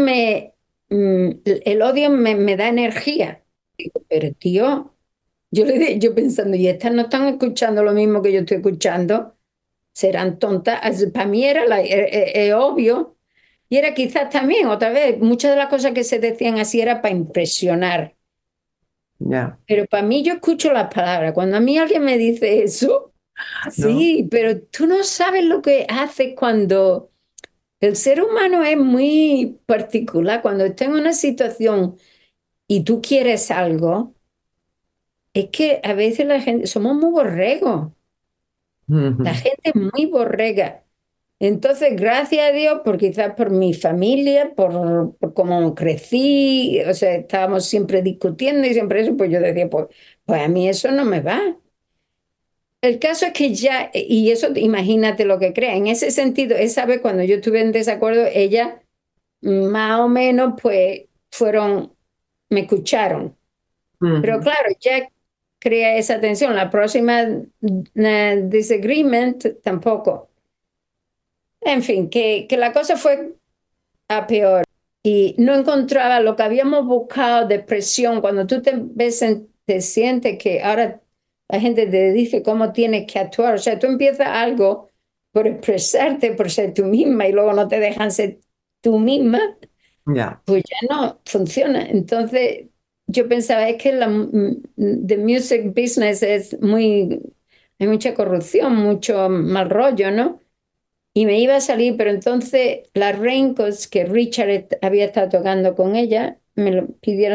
el odio me da energía. Digo, pero tío, yo pensando, y estas no están escuchando lo mismo que yo estoy escuchando, serán tontas. Para mí era obvio. Y era quizás también, otra vez, muchas de las cosas que se decían así era para impresionar. ya, Pero para mí yo escucho las palabras. Cuando a mí alguien me dice eso, ¿no? sí, pero tú no sabes lo que hace cuando el ser humano es muy particular. Cuando está en una situación y tú quieres algo, es que a veces la gente, somos muy borregos. La Ujú. gente es muy borrega. Entonces, gracias a Dios, por quizás por mi familia, por cómo crecí, o sea, estábamos siempre discutiendo y siempre eso, pues yo decía, pues a mí eso no me va. El caso es que ya, y eso imagínate lo que crea, en ese sentido, esa vez cuando yo estuve en desacuerdo, ella más o menos pues me escucharon. Pero Ujú. claro, ya crea esa tensión. La próxima disagreement tampoco. En fin, que la cosa fue a peor y no encontraba lo que habíamos buscado, depresión, cuando tú te ves, te sientes que ahora la gente te dice cómo tienes que actuar, o sea, tú empiezas algo por expresarte, por ser tú misma y luego no te dejan ser tú misma, Ya, pues ya no funciona. Entonces yo pensaba, es que the music business es hay mucha corrupción, mucho mal rollo, ¿no? Y me iba a salir, pero entonces las Raincoats que Richard había estado tocando con ella, me lo pidieron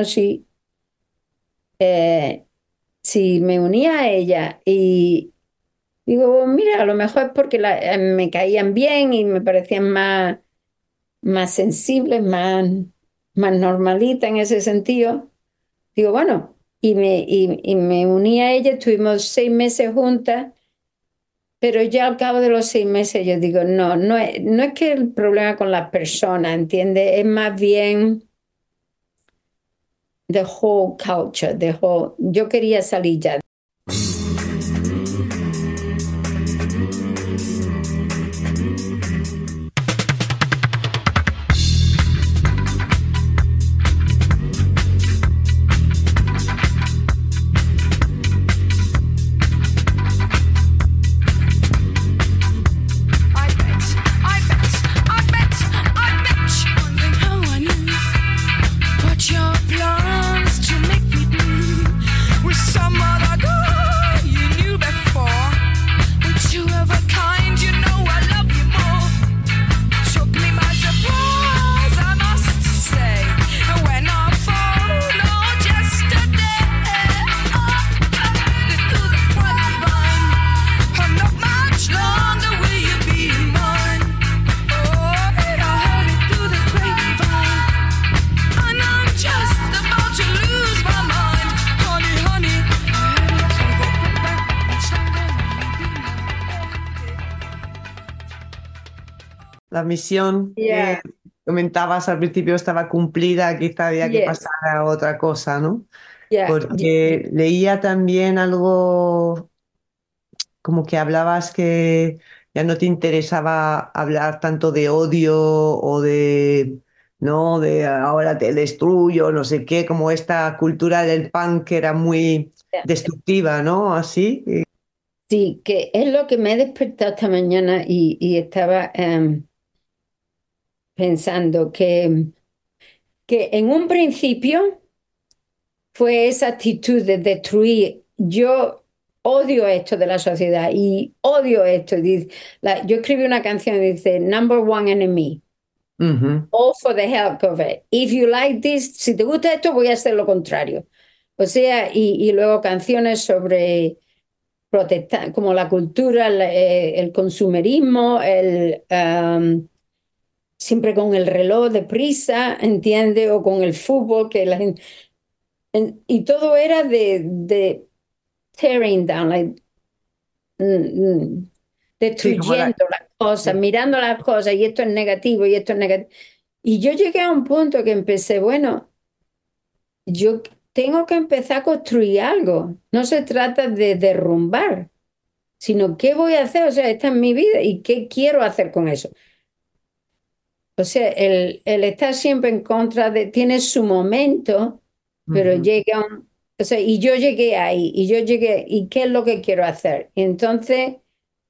eh, si me unía a ella. Y digo, mira, a lo mejor es porque me caían bien y me parecían más sensibles, más normalitas en ese sentido. Digo, bueno, y me uní a ella, estuvimos 6 meses juntas. Pero ya al cabo de los 6 meses yo digo, no es que el problema con la persona, ¿entiendes? Es más bien the whole culture, yo quería salir ya. la misión que Yeah, comentabas al principio estaba cumplida, quizá había que yes, pasar a otra cosa, ¿no? yeah, Porque leía también algo como que hablabas que ya no te interesaba hablar tanto de odio o de, ¿no? De ahora te destruyo, no sé qué, como esta cultura del punk que era muy yeah. destructiva, ¿no? Así. Sí, que es lo que me he despertado esta mañana y estaba pensando que en un principio fue esa actitud de destruir. Yo odio esto de la sociedad y odio esto. Yo escribí una canción que dice, Number one enemy, Ujú. all for the help of it. If you like this, si te gusta esto, voy a hacer lo contrario. O sea, y luego canciones sobre protestar, como la cultura, el consumerismo, siempre con el reloj de prisa, ¿entiende? O con el fútbol, que la gente, y todo era de tearing down, like, mm, mm, Sí, como la... destruyendo las cosas, mirando las cosas, y esto es negativo, y esto es negativo. Y yo llegué a un punto que empecé, bueno, yo tengo que empezar a construir algo. No se trata de derrumbar, sino qué voy a hacer, o sea, esta es mi vida y qué quiero hacer con eso. O sea, el estar siempre en contra de, tiene su momento, pero Ujú. llega o sea, y yo llegué ahí, y yo llegué, ¿y qué es lo que quiero hacer? Y entonces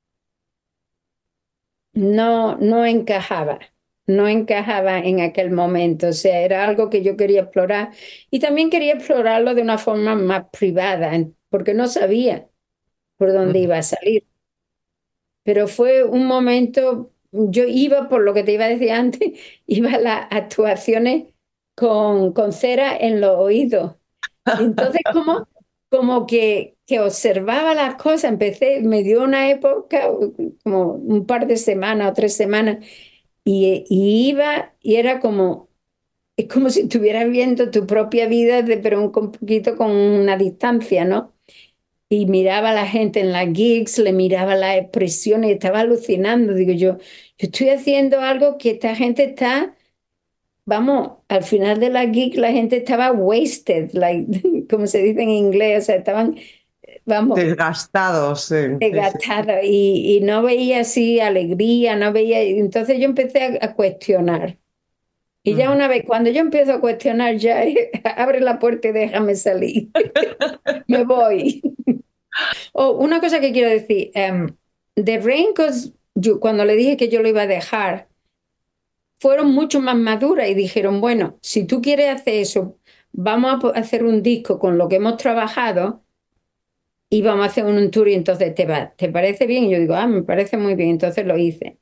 no encajaba, no encajaba en aquel momento, o sea, era algo que yo quería explorar y también quería explorarlo de una forma más privada, porque no sabía por dónde iba a salir. Pero fue un momento, yo iba, por lo que te iba a decir antes, iba a las actuaciones con cera en los oídos. Y entonces como que observaba las cosas, empecé, me dio una época, como un par de semanas o 3 semanas, y iba y era como, es como si estuvieras viendo tu propia vida, pero un poquito con una distancia, ¿no? Y miraba a la gente en las gigs, le miraba las expresiones, estaba alucinando. Digo yo estoy haciendo algo que esta gente está, vamos, al final de la gig la gente estaba wasted, like, como se dice en inglés, o sea, estaban, vamos, Desgastados, sí, sí, sí. desgastados y no veía así alegría, no veía. Entonces yo empecé a cuestionar. Y ya Ujú. una vez, cuando yo empiezo a cuestionar, ya abre la puerta y déjame salir. Me voy. Oh, una cosa que quiero decir, The Raincoats, cuando le dije que yo lo iba a dejar, fueron mucho más maduras y dijeron, bueno, si tú quieres hacer eso, vamos a hacer un disco con lo que hemos trabajado y vamos a hacer un tour y entonces ¿te parece bien? Y yo digo, me parece muy bien, entonces lo hice.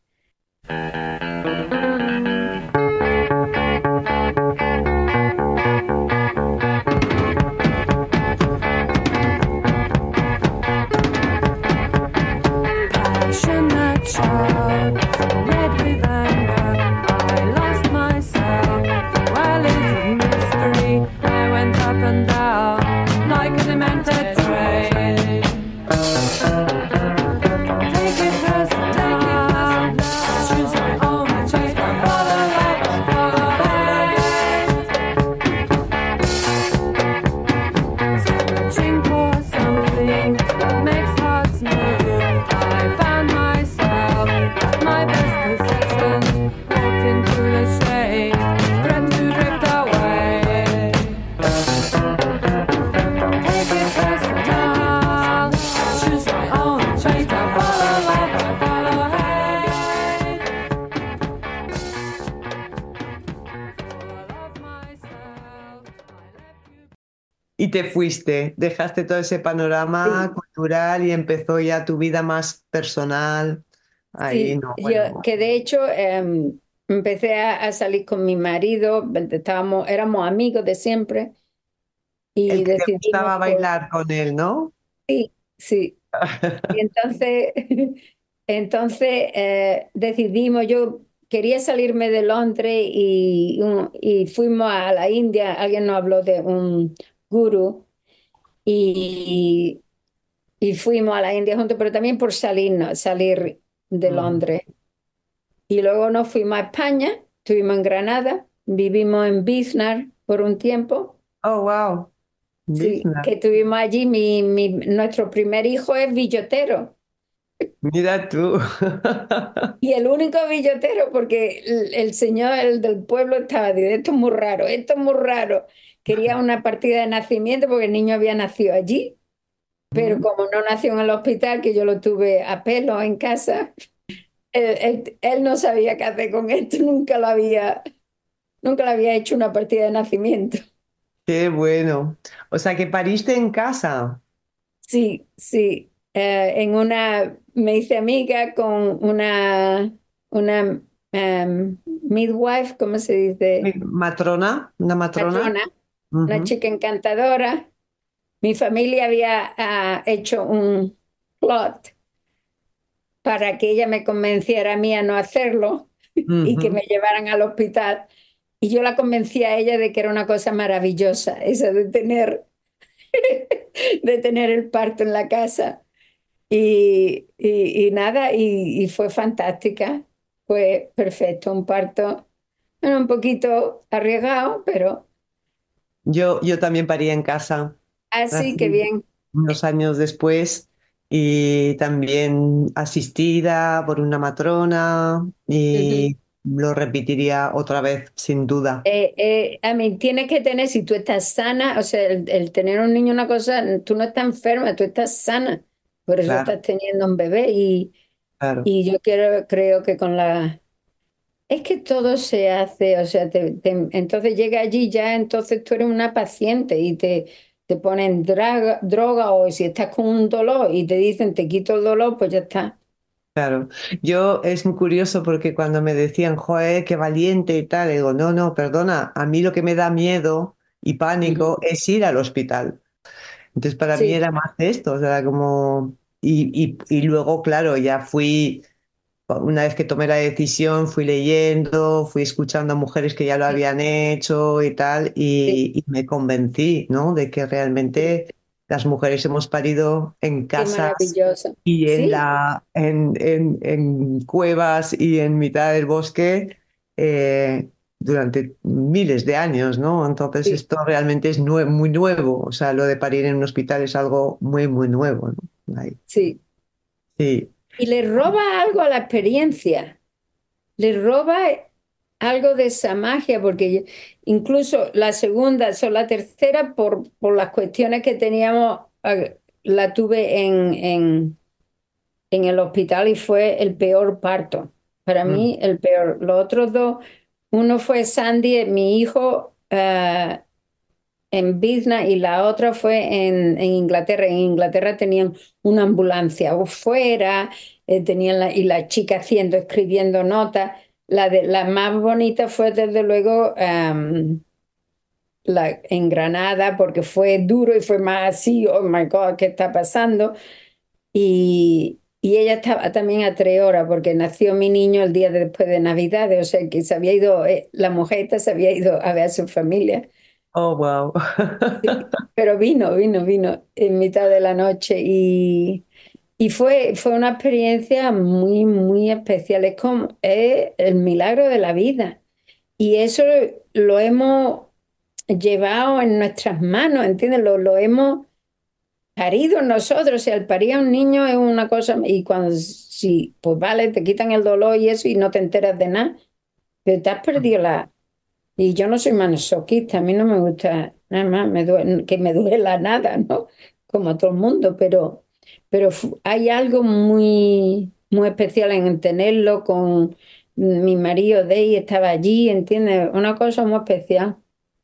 Passionate child, red with anger, I lost myself. I live in mystery. I went up and down like a demented train. Take it personal, choose my own choice. Follow left, follow right. Searching for something that makes hearts move. I found myself at my best position. Walked into the shade, threatened to drift away. Take it personal, choose my own choice. I follow left, I follow hate. Full of myself, I left you. Y te fuiste, dejaste todo ese panorama Sí, cultural y empezó ya tu vida más personal. Ahí sí, no, yo, bueno, que de hecho empecé a salir con mi marido, éramos amigos de siempre el y que te decidimos, gustaba bailar con él, ¿no? sí, sí. Y entonces, decidimos, yo quería salirme de Londres y fuimos a la India, alguien nos habló de un gurú y, y fuimos a la India juntos, pero también por salir de Ujú. Londres. Y luego nos fuimos a España, estuvimos en Granada, vivimos en Biznar por un tiempo. Oh, wow, Sí, Bizna. que estuvimos allí, nuestro primer hijo es billotero. Mira tú. Y el único billotero, porque el señor, el del pueblo, estaba diciendo, esto es muy raro, esto es muy raro. Quería una partida de nacimiento porque el niño había nacido allí, pero como no nació en el hospital, que yo lo tuve a pelo en casa, él no sabía qué hacer con esto, nunca le había hecho una partida de nacimiento. Qué bueno. O sea, que pariste en casa. Sí, sí. Me hice amiga con una midwife, ¿cómo se dice? Matrona, una matrona. Matrona, una Ujú, chica encantadora. Mi familia había hecho un plot para que ella me convenciera a mí a no hacerlo y que ujú. me llevaran al hospital. Y yo la convencí a ella de que era una cosa maravillosa, esa de tener el parto en la casa. Y nada, y fue fantástica, fue perfecto, un parto, bueno, un poquito arriesgado, pero Yo también parí en casa, así que así bien. unos años después, y también asistida por una matrona, Ujú. y lo repetiría otra vez, sin duda. A mí tienes que tener, si tú estás sana, o sea, el tener un niño es una cosa, tú no estás enferma, tú estás sana, por eso Claro, estás teniendo un bebé claro. y yo creo que con la... Es que todo se hace, o sea, entonces llega allí ya, entonces tú eres una paciente y te ponen droga o si estás con un dolor y te dicen te quito el dolor, pues ya está. Claro, yo es muy curioso porque cuando me decían, joder, qué valiente y tal, digo, no, no, perdona, a mí lo que me da miedo y Ujú. pánico es ir al hospital. Entonces para mí Sí, era más esto, o sea, como... Y luego, claro, ya fui, una vez que tomé la decisión, fui leyendo, fui escuchando a mujeres que ya lo sí, habían hecho y tal, sí, y me convencí, ¿no? De que sí, realmente las mujeres hemos parido en qué casas maravilloso. y Sí, en cuevas y en mitad del bosque durante miles de años, ¿no? Entonces sí, esto realmente es muy nuevo, o sea, lo de parir en un hospital es algo muy nuevo, ¿no? Ahí. sí. Sí. Y le roba algo a la experiencia, le roba algo de esa magia, porque incluso la segunda, o la tercera, por las cuestiones que teníamos, la tuve en el hospital y fue el peor parto. Para Mm. mí, el peor. Los otros dos, uno fue Sandy, mi hijo, en Bizna y la otra fue en Inglaterra. En Inglaterra tenían una ambulancia fuera, tenían y la chica haciendo, escribiendo notas. La más bonita fue desde luego en Granada porque fue duro y fue más así, oh my God, ¿qué está pasando? Y ella estaba también a 3 horas porque nació mi niño el día después de Navidad, o sea que se había ido, la mujer esta se había ido a ver a su familia. Oh, wow. Sí, pero vino en mitad de la noche y fue una experiencia muy especial. Es el milagro de la vida. Y eso lo hemos llevado en nuestras manos, ¿entiendes? Lo hemos parido nosotros. O sea, el parir a un niño es una cosa, y cuando sí, pues vale, te quitan el dolor y eso y no te enteras de nada, pero te has perdido la... Y yo no soy masoquista, a mí no me gusta nada más que me duela nada, ¿no? Como a todo el mundo, pero hay algo muy especial en tenerlo con mi marido Day, estaba allí, ¿entiendes? Una cosa muy especial.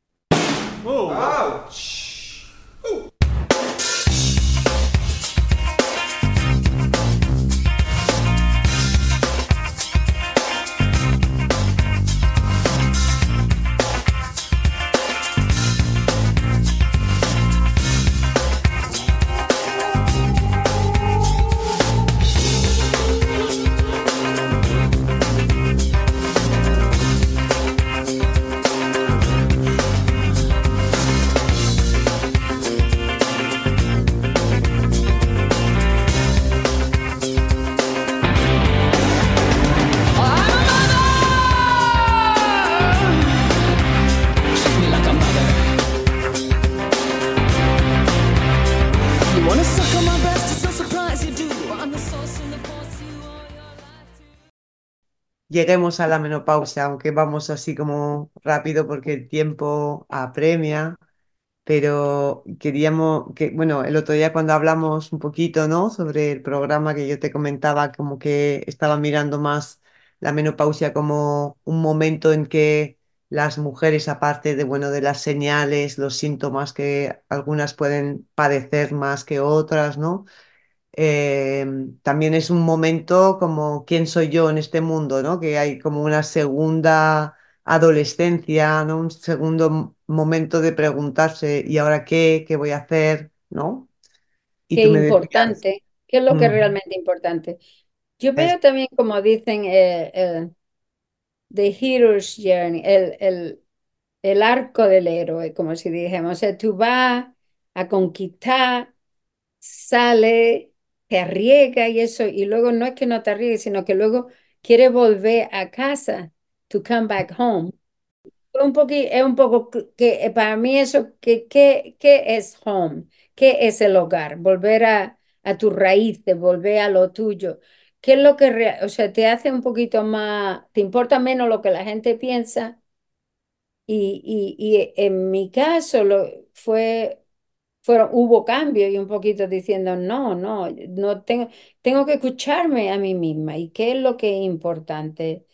Lleguemos a la menopausia, aunque vamos así como rápido porque el tiempo apremia, pero queríamos que, bueno, el otro día cuando hablamos un poquito, ¿no? Sobre el programa que yo te comentaba, como que estaba mirando más la menopausia como un momento en que las mujeres, aparte de, bueno, de las señales, los síntomas que algunas pueden padecer más que otras, ¿no? Eh, También es un momento como quién soy yo en este mundo, ¿no? Que hay como una segunda adolescencia, ¿no? Un segundo momento de preguntarse, ¿y ahora qué? ¿Qué voy a hacer? ¿No? Y Qué tú me decías, importante, qué es lo que es mm, realmente importante. Yo es, veo también, como dicen, The Hero's Journey, el arco del héroe, como si dijéramos. O sea, tú vas a conquistar, sale, te arriesga y eso, y luego no es que no te arriesgues, sino que luego quieres volver a casa, to come back home. Es un poco que para mí eso, ¿qué es home? ¿Qué es el hogar? Volver a tu raíz, de volver a lo tuyo. ¿Qué es lo que, o sea, te hace un poquito más, te importa menos lo que la gente piensa? Y en mi caso hubo cambio y un poquito diciendo, no tengo que escucharme a mí misma y qué es lo que es importante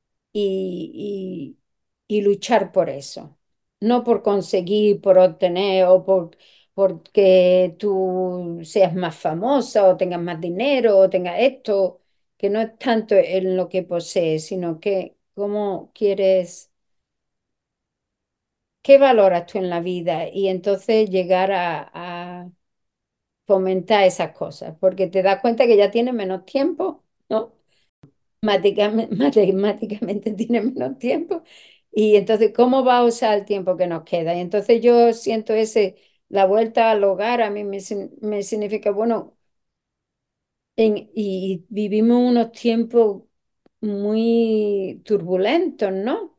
y luchar por eso. No por conseguir, por obtener o porque tú seas más famosa o tengas más dinero o tengas esto, que no es tanto en lo que posees, sino que cómo quieres, qué valoras tú en la vida y entonces llegar a fomentar esas cosas, porque te das cuenta que ya tienes menos tiempo, ¿no? Matemáticamente tiene menos tiempo. Y entonces, ¿cómo va a usar el tiempo que nos queda? Y entonces yo siento la vuelta al hogar a mí me significa, bueno, y vivimos unos tiempos muy turbulentos, ¿no?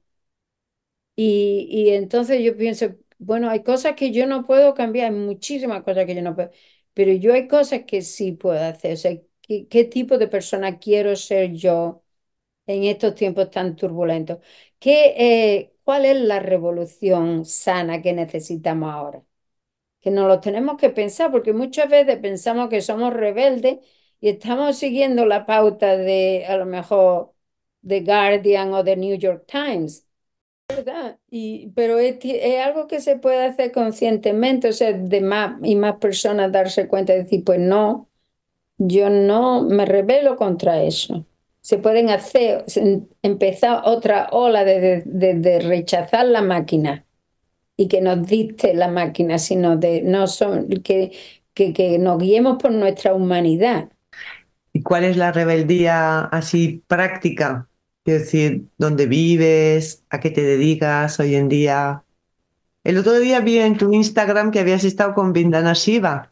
Y entonces yo pienso, bueno, hay cosas que yo no puedo cambiar, hay muchísimas cosas que yo no puedo, pero yo hay cosas que sí puedo hacer. O sea, ¿qué tipo de persona quiero ser yo en estos tiempos tan turbulentos? ¿Cuál es la revolución sana que necesitamos ahora? Que nos lo tenemos que pensar, porque muchas veces pensamos que somos rebeldes y estamos siguiendo la pauta de, a lo mejor, The Guardian o The New York Times. ¿Verdad? Pero es algo que se puede hacer conscientemente, o sea, de más y más personas darse cuenta y decir, pues no. Yo no me rebelo contra eso. Se pueden empezar otra ola de rechazar la máquina y que nos dicte la máquina, sino de no son, que nos guiemos por nuestra humanidad. ¿y cuál es la rebeldía así práctica? Quiero decir, ¿dónde vives? ¿A qué te dedicas hoy en día? El otro día vi en tu Instagram que habías estado con Vindana Shiva.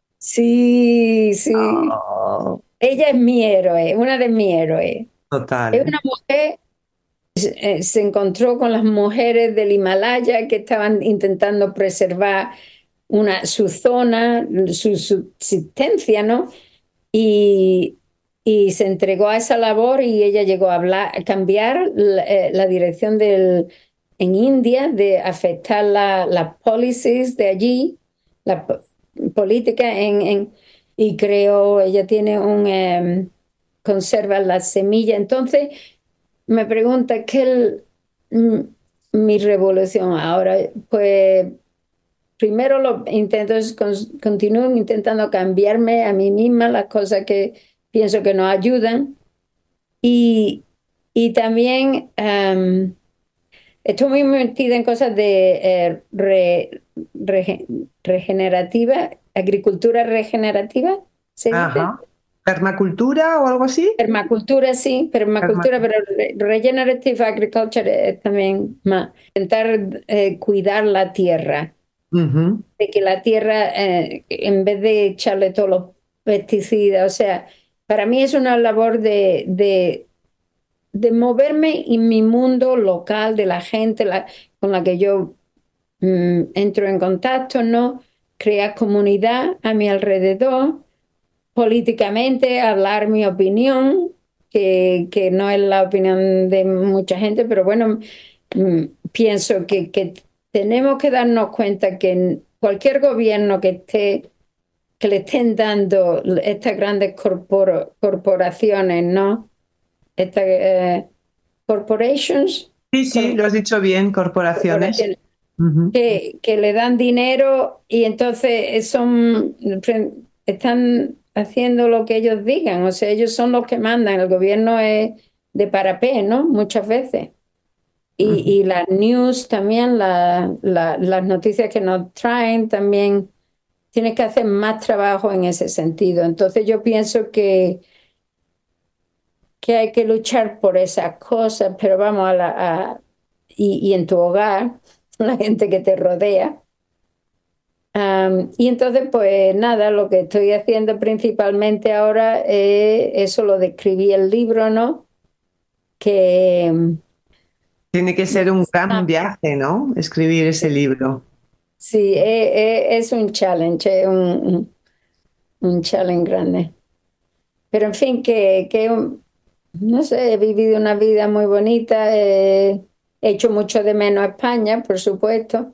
Sí, sí. Oh, Ella es mi héroe, una de mis héroes. Es total. una mujer, se encontró con las mujeres del Himalaya que estaban intentando preservar su zona, su subsistencia, ¿no? Y, y se entregó a esa labor y ella llegó a cambiar la dirección en India, de afectar las policies de allí, la política y creó, ella tiene conserva la semilla. Entonces me pregunta, mm, mi revolución ahora? Pues primero lo intento, continúo intentando cambiarme a mí misma las cosas que pienso que no ayudan y, y también estoy muy metida en cosas de regenerativa, agricultura regenerativa, ¿se dice? Ajá. ¿Permacultura o algo así? Permacultura, sí, permacultura, pero regenerative agriculture es también más intentar cuidar la tierra, Ujú. de que la tierra, en vez de echarle todos los pesticidas, o sea, para mí es una labor de moverme en mi mundo local, de la gente con la que yo entro en contacto, ¿no? Crear comunidad a mi alrededor, políticamente, hablar mi opinión, que no es la opinión de mucha gente, pero bueno, mm, pienso que tenemos que darnos cuenta que cualquier gobierno que le estén dando estas grandes corporaciones, ¿no? Estas corporations, Sí, lo has dicho bien, corporaciones. corporaciones Ujú. que le dan dinero y entonces están haciendo lo que ellos digan, o sea, ellos son los que mandan, el gobierno es de parapé, ¿no? Muchas veces. Y las news también, las noticias que nos traen también, tiene que hacer más trabajo en ese sentido. Entonces yo pienso que hay que luchar por esas cosas, pero vamos y en tu hogar, la gente que te rodea. Y entonces, pues nada, lo que estoy haciendo principalmente ahora es eso, lo de escribir el libro, ¿no? Que Tiene que ser un gran viaje, ¿no? Escribir ese libro. sí, es un challenge, es un challenge grande. Pero en fin, no sé, he vivido una vida muy bonita, he hecho mucho de menos a España, por supuesto,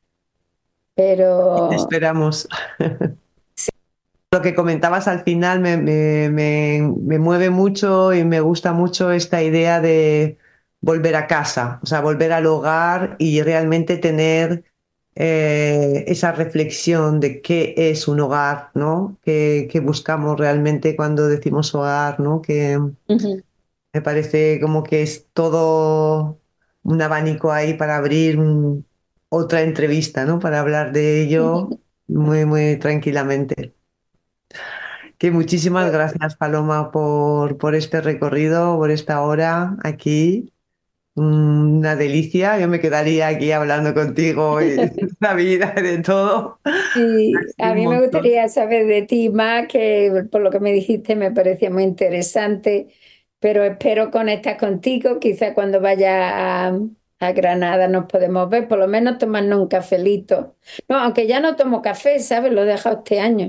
Te pero esperamos. Lo que comentabas al final me mueve mucho y me gusta mucho esta idea de volver a casa, o sea, volver al hogar y realmente tener esa reflexión de qué es un hogar, ¿no? ¿Qué buscamos realmente cuando decimos hogar, ¿no? Que ujú, me parece como que es todo un abanico ahí para abrir otra entrevista, ¿no? Para hablar de ello muy, muy tranquilamente. Que muchísimas gracias, Paloma, por este recorrido, por esta hora aquí. Una delicia. Yo me quedaría aquí hablando contigo y de la vida y de todo. sí, Así a un mí me montón. gustaría saber de ti más, que por lo que me dijiste me parecía muy interesante, pero espero conectar contigo, quizá cuando vaya a Granada nos podemos ver, por lo menos tomarnos un cafelito. No, aunque ya no tomo café, ¿sabes? Lo he dejado este año.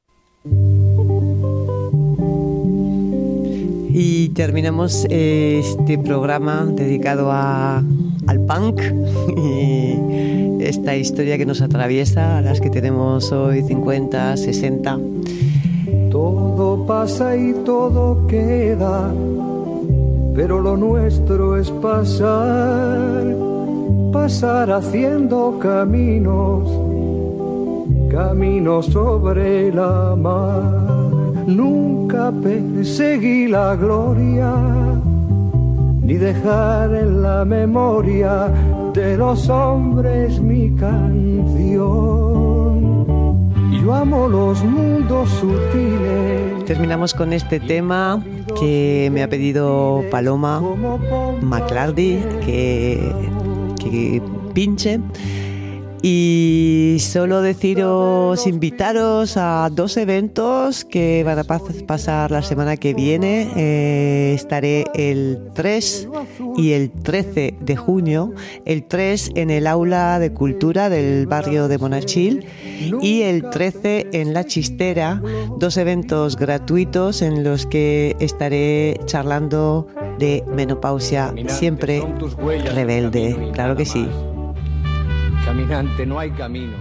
Y terminamos este programa dedicado al punk y esta historia que nos atraviesa, a las que tenemos hoy 50, 60. Todo pasa y todo queda, pero lo nuestro es pasar, pasar haciendo caminos, caminos sobre la mar. Nunca perseguí la gloria, ni dejar en la memoria de los hombres mi canción. Yo amo los mundos sutiles. Terminamos con este tema que me ha pedido Paloma McClardy que pinche. Y solo deciros, invitaros a 2 eventos que van a pasar la semana que viene. Estaré el 3 y el 13 de junio. El 3 en el Aula de Cultura del barrio de Monachil y el 13 en La Chistera. 2 eventos gratuitos en los que estaré charlando de menopausia siempre rebelde. Claro que sí. Caminante, no hay camino.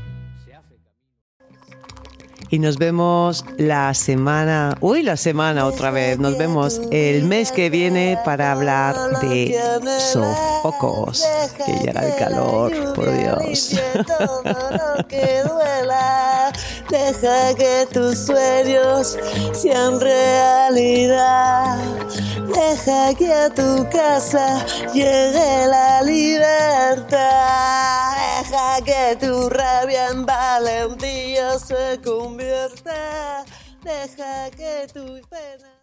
Y nos vemos la semana otra vez. Nos vemos el mes que viene para hablar de sofocos. Que ya era el calor, por Dios. Deja que tus sueños sean realidad. Deja que a tu casa llegue la libertad. Deja que tu rabia en valentía se convierta. Deja que tu pena